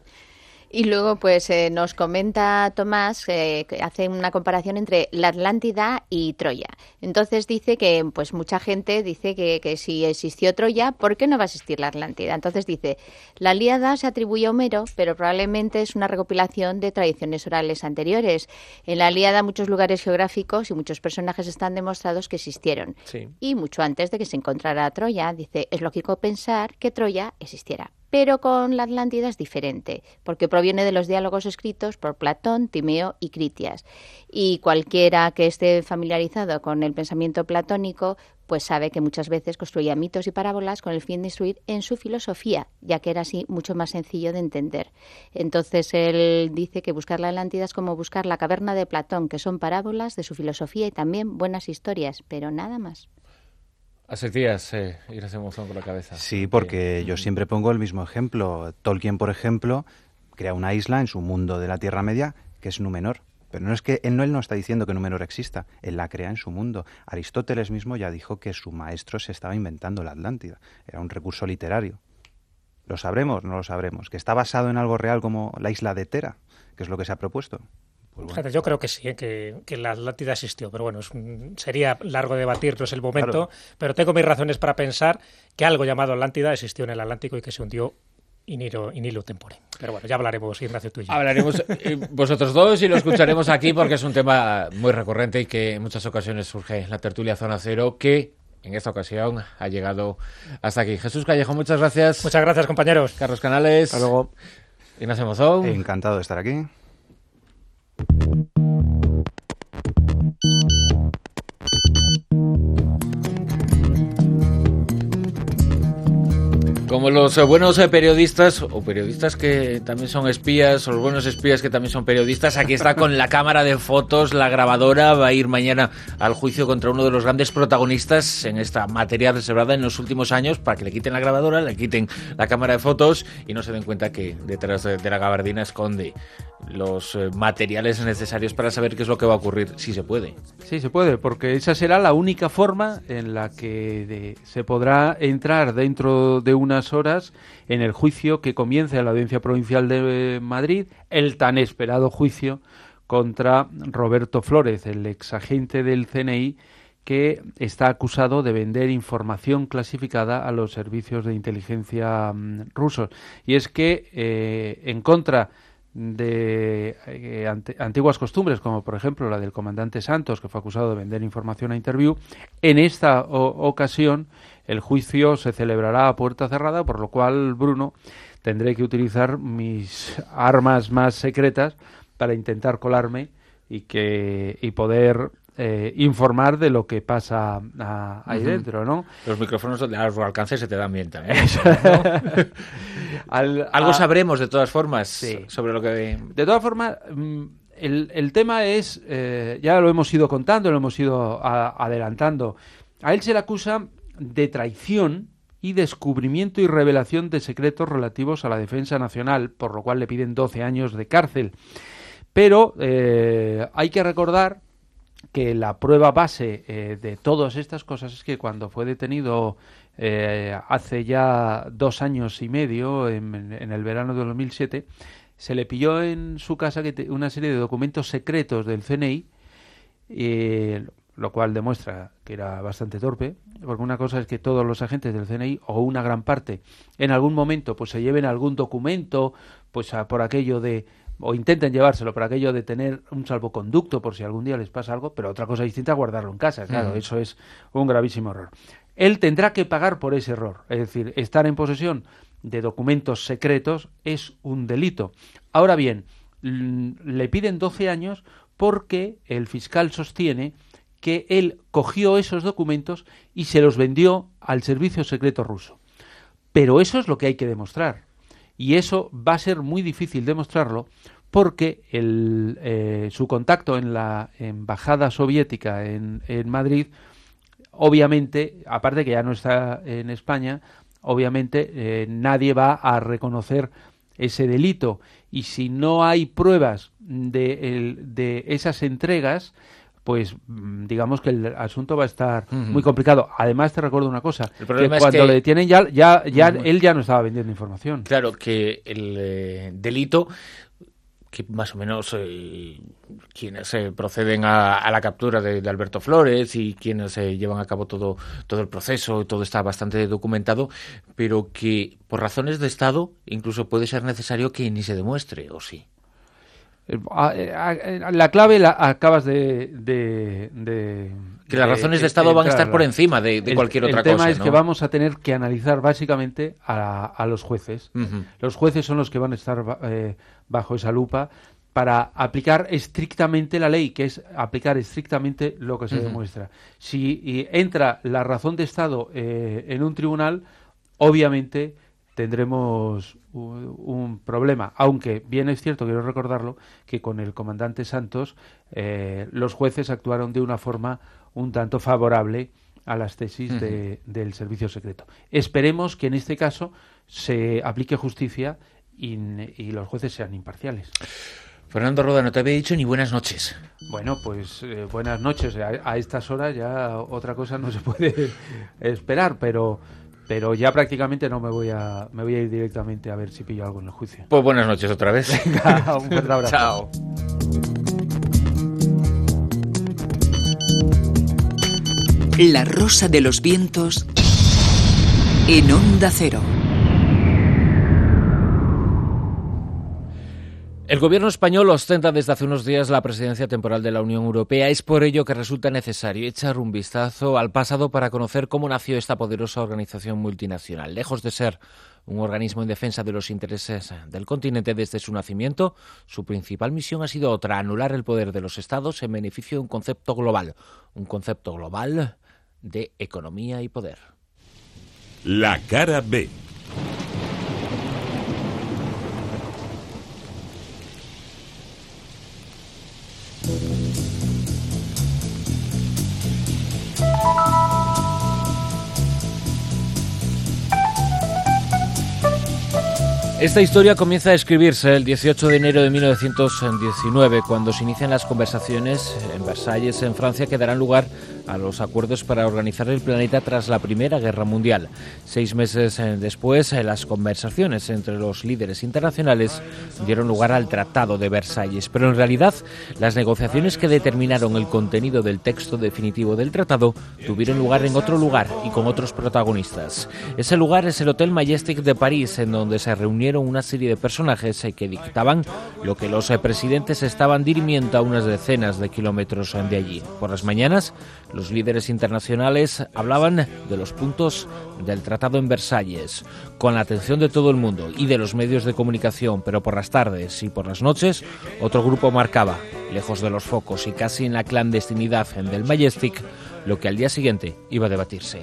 Speaker 5: Y luego pues eh, nos comenta Tomás eh, que hace una comparación entre la Atlántida y Troya. Entonces dice que pues mucha gente dice que, que si existió Troya, ¿por qué no va a existir la Atlántida? Entonces dice, la Ilíada se atribuye a Homero, pero probablemente es una recopilación de tradiciones orales anteriores. En la Ilíada muchos lugares geográficos y muchos personajes están demostrados que existieron.
Speaker 3: Sí.
Speaker 5: Y mucho antes de que se encontrara Troya, dice, es lógico pensar que Troya existiera. Pero con la Atlántida es diferente, porque proviene de los diálogos escritos por Platón, Timeo y Critias. Y cualquiera que esté familiarizado con el pensamiento platónico, pues sabe que muchas veces construía mitos y parábolas con el fin de instruir en su filosofía, ya que era así mucho más sencillo de entender. Entonces él dice que buscar la Atlántida es como buscar la caverna de Platón, que son parábolas de su filosofía y también buenas historias, pero nada más.
Speaker 2: Hace días eh, ir a ese emoción con la cabeza.
Speaker 6: Sí, porque yo siempre pongo el mismo ejemplo. Tolkien, por ejemplo, crea una isla en su mundo de la Tierra Media que es Númenor. Pero no es que él no, él no está diciendo que Númenor exista, él la crea en su mundo. Aristóteles mismo ya dijo que su maestro se estaba inventando la Atlántida. Era un recurso literario. ¿Lo sabremos? No lo sabremos. ¿Que está basado en algo real como la isla de Tera? Que es lo que se ha propuesto.
Speaker 4: Pues bueno. Yo creo que sí, ¿eh? que, que la Atlántida existió, pero bueno, es un, sería largo debatir, no es el momento, claro. Pero tengo mis razones para pensar que algo llamado Atlántida existió en el Atlántico y que se hundió in illo, in illo tempore. Pero bueno, ya hablaremos, Ignacio, tú y yo.
Speaker 2: Hablaremos eh, vosotros dos y lo escucharemos aquí porque es un tema muy recurrente y que en muchas ocasiones surge en la tertulia Zona Cero, que en esta ocasión ha llegado hasta aquí. Jesús Callejo, muchas gracias.
Speaker 4: Muchas gracias, compañeros.
Speaker 2: Carlos Canales.
Speaker 3: Hasta luego.
Speaker 2: Ignacio Mozón.
Speaker 6: Encantado de estar aquí.
Speaker 2: Como los buenos periodistas, o periodistas que también son espías, o los buenos espías que también son periodistas, aquí está con la cámara de fotos, la grabadora, va a ir mañana al juicio contra uno de los grandes protagonistas en esta materia reservada en los últimos años, para que le quiten la grabadora, le quiten la cámara de fotos y no se den cuenta que detrás de, de la gabardina esconde los eh, materiales necesarios para saber qué es lo que va a ocurrir, si se puede.
Speaker 8: Sí, se puede, porque esa será la única forma en la que de, se podrá entrar dentro de unas horas en el juicio que comience a la Audiencia Provincial de Madrid, el tan esperado juicio contra Roberto Flórez, el exagente del C N I, que está acusado de vender información clasificada a los servicios de inteligencia um, rusos. Y es que, eh, en contra de eh, ante, antiguas costumbres, como por ejemplo la del comandante Santos, que fue acusado de vender información a Interview, en esta o, ocasión el juicio se celebrará a puerta cerrada, por lo cual, Bruno, tendré que utilizar mis armas más secretas para intentar colarme y que y poder eh, informar de lo que pasa a, ahí uh-huh. dentro, ¿no?
Speaker 2: Los micrófonos a los alcances se te dan bien también, ¿no? Al, Algo a... sabremos, de todas formas, sí. sobre lo que...
Speaker 8: De todas formas, el, el tema es, eh, ya lo hemos ido contando, lo hemos ido a, adelantando. A él se le acusa de traición y descubrimiento y revelación de secretos relativos a la defensa nacional, por lo cual le piden doce años de cárcel. Pero eh, hay que recordar que la prueba base eh, de todas estas cosas es que cuando fue detenido eh, hace ya dos años y medio, en, en el verano de dos mil siete, se le pilló en su casa que te, una serie de documentos secretos del C N I, eh, lo cual demuestra que era bastante torpe, porque una cosa es que todos los agentes del C N I, o una gran parte, en algún momento pues se lleven algún documento pues a, por aquello de, o intenten llevárselo por aquello de tener un salvoconducto por si algún día les pasa algo, pero otra cosa distinta es guardarlo en casa, claro, mm. eso es un gravísimo error. Él tendrá que pagar por ese error, es decir, estar en posesión de documentos secretos es un delito. Ahora bien, le piden doce años porque el fiscal sostiene que él cogió esos documentos y se los vendió al servicio secreto ruso. Pero eso es lo que hay que demostrar. Y eso va a ser muy difícil demostrarlo porque el, eh, su contacto en la embajada soviética en, en Madrid, obviamente, aparte que ya no está en España, obviamente eh, nadie va a reconocer ese delito. Y si no hay pruebas de, el, de esas entregas, pues digamos que el asunto va a estar uh-huh. muy complicado. Además, te recuerdo una cosa, que cuando que... le detienen ya, ya, ya uh-huh. él ya no estaba vendiendo información.
Speaker 2: Claro, que el eh, delito, que más o menos eh, quienes eh, proceden a, a la captura de, de Alberto Flórez y quienes eh, llevan a cabo todo, todo el proceso, todo está bastante documentado, pero que por razones de Estado incluso puede ser necesario que ni se demuestre, ¿o sí?
Speaker 8: La clave la acabas de, de, de
Speaker 2: que las razones de, de Estado de van a estar por encima de, de
Speaker 8: el,
Speaker 2: cualquier otra
Speaker 8: cosa. El tema
Speaker 2: cosa,
Speaker 8: es
Speaker 2: ¿no?
Speaker 8: que vamos a tener que analizar básicamente a, a los jueces. Uh-huh. Los jueces son los que van a estar eh, bajo esa lupa para aplicar estrictamente la ley, que es aplicar estrictamente lo que se uh-huh. demuestra. Si y entra la razón de Estado eh, en un tribunal, obviamente tendremos un, un problema, aunque bien es cierto, quiero recordarlo, que con el comandante Santos eh, los jueces actuaron de una forma un tanto favorable a las tesis uh-huh. de, del servicio secreto. Esperemos que en este caso se aplique justicia y, y los jueces sean imparciales.
Speaker 2: Fernando Roda, no te había dicho ni buenas noches.
Speaker 8: Bueno, pues eh, buenas noches. A, a estas horas ya otra cosa no se puede esperar, pero... pero ya prácticamente no me voy a me voy a ir directamente a ver si pillo algo en el juicio.
Speaker 2: Pues buenas noches otra vez.
Speaker 8: Venga, un fuerte abrazo.
Speaker 2: Chao.
Speaker 9: La Rosa de los Vientos en Onda Cero.
Speaker 2: El gobierno español ostenta desde hace unos días la presidencia temporal de la Unión Europea. Es por ello que resulta necesario echar un vistazo al pasado para conocer cómo nació esta poderosa organización multinacional. Lejos de ser un organismo en defensa de los intereses del continente desde su nacimiento, su principal misión ha sido otra: anular el poder de los estados en beneficio de un concepto global, un concepto global de economía y poder.
Speaker 10: La cara B.
Speaker 2: Esta historia comienza a escribirse el dieciocho de enero de mil novecientos diecinueve, cuando se inician las conversaciones en Versalles, en Francia, que darán lugar a los acuerdos para organizar el planeta tras la Primera Guerra Mundial. Seis meses después, las conversaciones entre los líderes internacionales dieron lugar al Tratado de Versalles, pero en realidad las negociaciones que determinaron el contenido del texto definitivo del tratado tuvieron lugar en otro lugar y con otros protagonistas. Ese lugar es el Hotel Majestic de París, en donde se reunieron una serie de personajes que dictaban lo que los presidentes estaban dirimiendo a unas decenas de kilómetros de allí. Por las mañanas, los líderes internacionales hablaban de los puntos del Tratado en Versalles, con la atención de todo el mundo y de los medios de comunicación, pero por las tardes y por las noches, otro grupo marcaba, lejos de los focos y casi en la clandestinidad del Majestic, lo que al día siguiente iba a debatirse.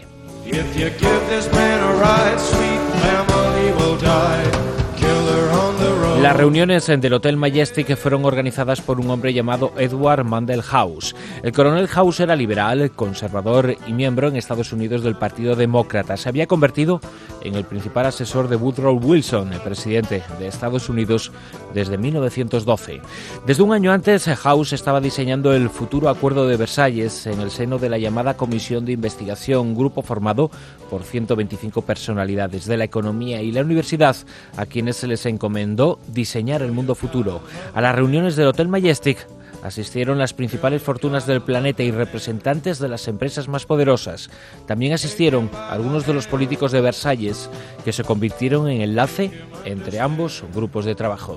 Speaker 2: Las reuniones del Hotel Majestic fueron organizadas por un hombre llamado Edward Mandell House. El coronel House era liberal, conservador y miembro en Estados Unidos del Partido Demócrata. Se había convertido en el principal asesor de Woodrow Wilson, el presidente de Estados Unidos, desde mil novecientos doce. Desde un año antes, House estaba diseñando el futuro Acuerdo de Versalles en el seno de la llamada Comisión de Investigación, un grupo formado por ciento veinticinco personalidades de la economía y la universidad, a quienes se les encomendó diseñar el mundo futuro. A las reuniones del Hotel Majestic asistieron las principales fortunas del planeta y representantes de las empresas más poderosas. También asistieron algunos de los políticos de Versalles, que se convirtieron en enlace entre ambos grupos de trabajo.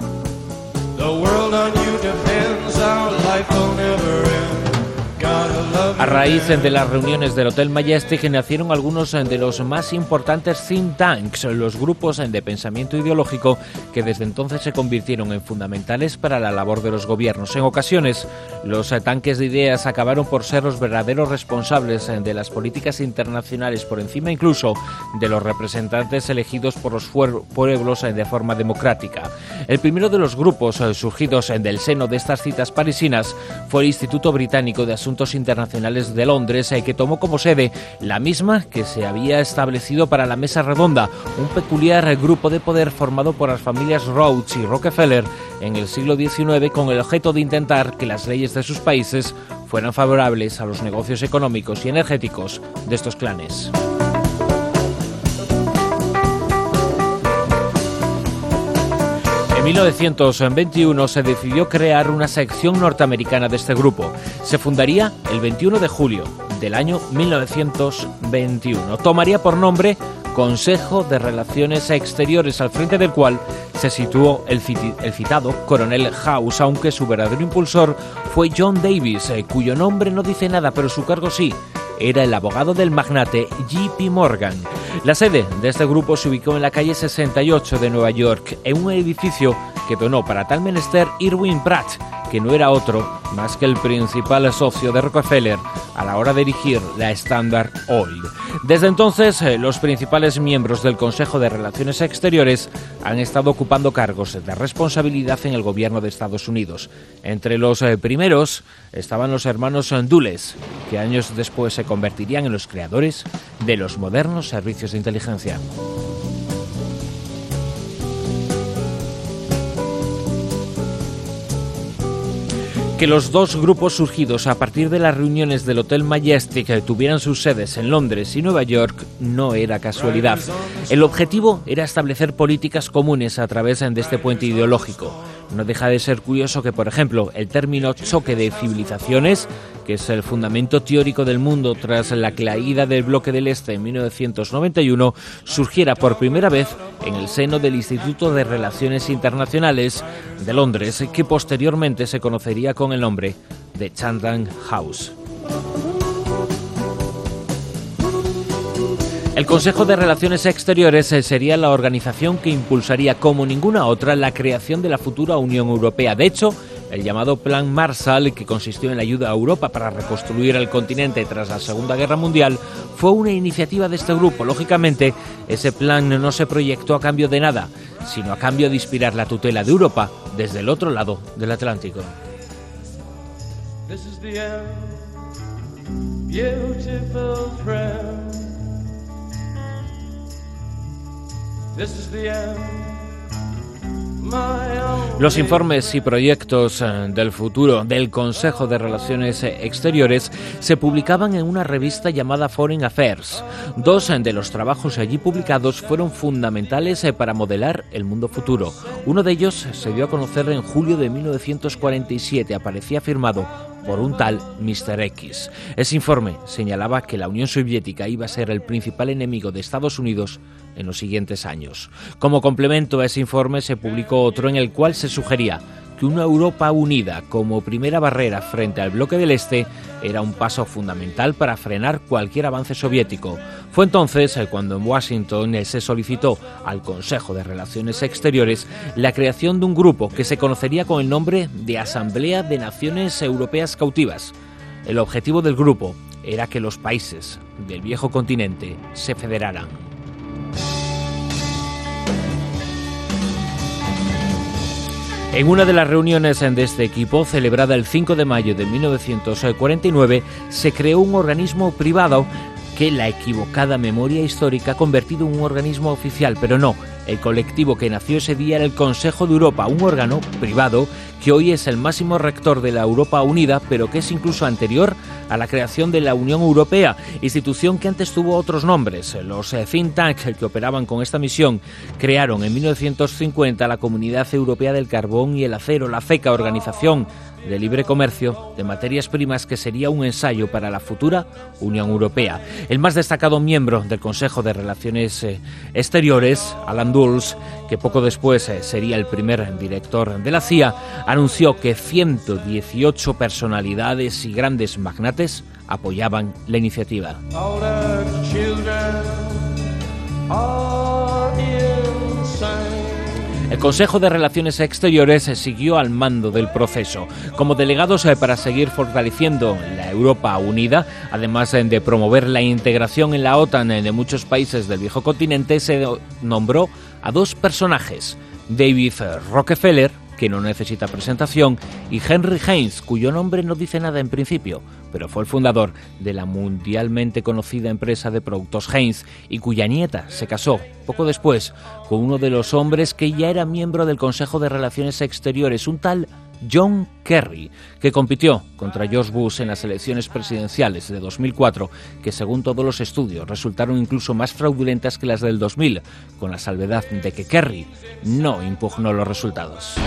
Speaker 2: A raíz de las reuniones del Hotel Majestic nacieron algunos de los más importantes think tanks, los grupos de pensamiento ideológico que desde entonces se convirtieron en fundamentales para la labor de los gobiernos. En ocasiones, los tanques de ideas acabaron por ser los verdaderos responsables de las políticas internacionales, por encima incluso de los representantes elegidos por los pueblos de forma democrática. El primero de los grupos surgidos del seno de estas citas parisinas fue el Instituto Británico de Asuntos Internacionales de Londres, que tomó como sede la misma que se había establecido para la Mesa Redonda, un peculiar grupo de poder formado por las familias Rhodes y Rockefeller en el siglo diecinueve, con el objeto de intentar que las leyes de sus países fueran favorables a los negocios económicos y energéticos de estos clanes. En mil novecientos veintiuno se decidió crear una sección norteamericana de este grupo. Se fundaría el veintiuno de julio del año mil novecientos veintiuno. Tomaría por nombre Consejo de Relaciones Exteriores, al frente del cual se situó el, el citado coronel House, aunque su verdadero impulsor fue John Davis, eh, cuyo nombre no dice nada, pero su cargo sí. Era el abogado del magnate J P Morgan. La sede de este grupo se ubicó en la calle sesenta y ocho de Nueva York, en un edificio que donó para tal menester Irving Pratt, que no era otro más que el principal socio de Rockefeller a la hora de dirigir la Standard Oil. Desde entonces, los principales miembros del Consejo de Relaciones Exteriores han estado ocupando cargos de responsabilidad en el gobierno de Estados Unidos. Entre los primeros estaban los hermanos Dulles, que años después se convertirían en los creadores de los modernos servicios de inteligencia. Que los dos grupos surgidos a partir de las reuniones del Hotel Majestic tuvieran sus sedes en Londres y Nueva York no era casualidad. El objetivo era establecer políticas comunes a través de este puente ideológico. no deja de ser curioso que, por ejemplo, el término choque de civilizaciones, que es el fundamento teórico del mundo tras la caída del bloque del Este en mil novecientos noventa y uno, surgiera por primera vez en el seno del Instituto de Relaciones Internacionales de Londres, que posteriormente se conocería con el nombre de Chatham House. El Consejo de Relaciones Exteriores sería la organización que impulsaría como ninguna otra la creación de la futura Unión Europea. De hecho, el llamado Plan Marshall, que consistió en la ayuda a Europa para reconstruir el continente tras la Segunda Guerra Mundial, fue una iniciativa de este grupo. Lógicamente, ese plan no se proyectó a cambio de nada, sino a cambio de inspirar la tutela de Europa desde el otro lado del Atlántico.
Speaker 11: This is the end, beautiful friend. This is the end, my only...
Speaker 2: Los informes y proyectos del futuro del Consejo de Relaciones Exteriores se publicaban en una revista llamada Foreign Affairs. Dos de los trabajos allí publicados fueron fundamentales para modelar el mundo futuro. Uno de ellos se dio a conocer en julio de mil novecientos cuarenta y siete, aparecía firmado por un tal mister X. Ese informe señalaba que la Unión Soviética iba a ser el principal enemigo de Estados Unidos en los siguientes años. Como complemento a ese informe se publicó otro en el cual se sugería que una Europa unida como primera barrera frente al bloque del Este era un paso fundamental para frenar cualquier avance soviético. Fue entonces cuando en Washington se solicitó al Consejo de Relaciones Exteriores la creación de un grupo que se conocería con el nombre de Asamblea de Naciones Europeas Cautivas. El objetivo del grupo era que los países del viejo continente se federaran. En una de las reuniones de este equipo, celebrada el cinco de mayo de mil novecientos cuarenta y nueve, se creó un organismo privado que la equivocada memoria histórica ha convertido en un organismo oficial, pero no. El colectivo que nació ese día era el Consejo de Europa, un órgano privado que hoy es el máximo rector de la Europa Unida, pero que es incluso anterior a la creación de la Unión Europea, institución que antes tuvo otros nombres. Los think tanks que operaban con esta misión crearon en mil novecientos cincuenta la Comunidad Europea del Carbón y el Acero, la CECA, Organización de Libre Comercio de Materias Primas, que sería un ensayo para la futura Unión Europea. El más destacado miembro del Consejo de Relaciones eh, Exteriores, Alan Dulles, que poco después eh, sería el primer director de la C I A, anunció que ciento dieciocho personalidades y grandes magnates apoyaban la iniciativa.
Speaker 11: All the children are insane.
Speaker 2: El Consejo de Relaciones Exteriores siguió al mando del proceso, como delegados para seguir fortaleciendo la Europa unida, además de promover la integración en la OTAN de muchos países del viejo continente. Se nombró a dos personajes, David Rockefeller, que no necesita presentación, y Henry Heinz, cuyo nombre no dice nada en principio, pero fue el fundador de la mundialmente conocida empresa de productos Heinz y cuya nieta se casó poco después con uno de los hombres que ya era miembro del Consejo de Relaciones Exteriores, un tal John Kerry, que compitió contra George Bush en las elecciones presidenciales de dos mil cuatro, que según todos los estudios resultaron incluso más fraudulentas que las del dos mil, con la salvedad de que Kerry no impugnó los resultados.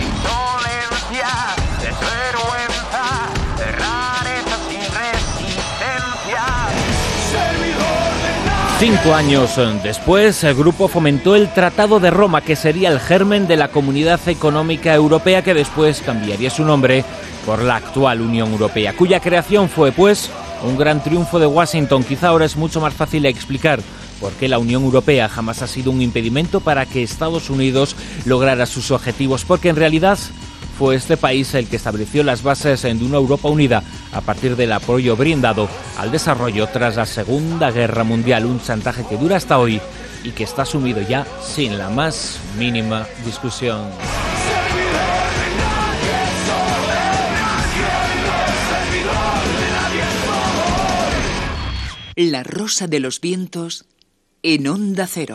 Speaker 2: Cinco años después, el grupo fomentó el Tratado de Roma, que sería el germen de la Comunidad Económica Europea, que después cambiaría su nombre por la actual Unión Europea, cuya creación fue, pues, un gran triunfo de Washington. Quizá ahora es mucho más fácil explicar por qué la Unión Europea jamás ha sido un impedimento para que Estados Unidos lograra sus objetivos, porque en realidad fue este país el que estableció las bases de una Europa unida a partir del apoyo brindado al desarrollo tras la Segunda Guerra Mundial, un chantaje que dura hasta hoy y que está asumido ya sin la más mínima discusión.
Speaker 9: La Rosa de los Vientos en Onda Cero.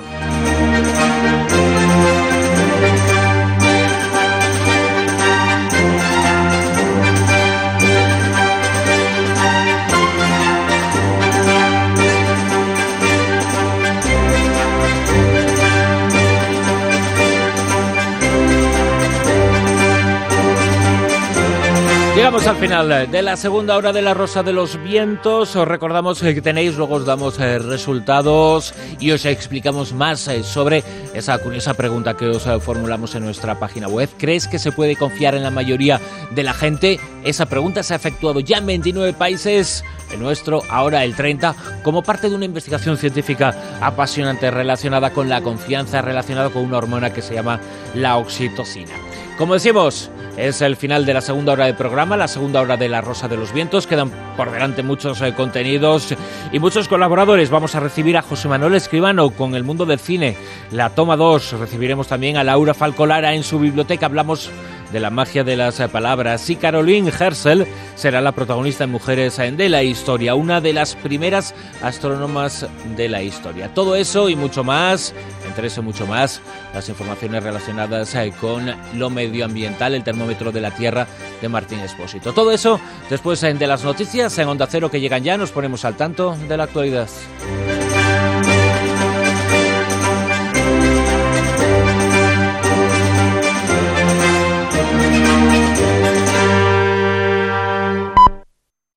Speaker 2: Llegamos al final de la segunda hora de La Rosa de los Vientos. Os recordamos que tenéis, luego os damos eh, resultados y os explicamos más eh, sobre esa curiosa pregunta que os eh, formulamos en nuestra página web. ¿Crees que se puede confiar en la mayoría de la gente? Esa pregunta se ha efectuado ya en veintinueve países, el nuestro ahora el treinta, como parte de una investigación científica apasionante relacionada con la confianza, relacionada con una hormona que se llama la oxitocina. Como decimos, es el final de la segunda hora del programa, la segunda hora de La Rosa de los Vientos. Quedan por delante muchos eh, contenidos y muchos colaboradores. Vamos a recibir a José Manuel Escribano con El Mundo del Cine, La Toma dos. Recibiremos también a Laura Falcolara en su biblioteca. Hablamos de la magia de las palabras. Y Caroline Herschel será la protagonista en Mujeres de la Historia, una de las primeras astrónomas de la historia. Todo eso y mucho más, entre eso y mucho más, las informaciones relacionadas con lo medioambiental, el termómetro de la Tierra de Martín Expósito. Todo eso después de las noticias en Onda Cero que llegan ya. Nos ponemos al tanto de la actualidad.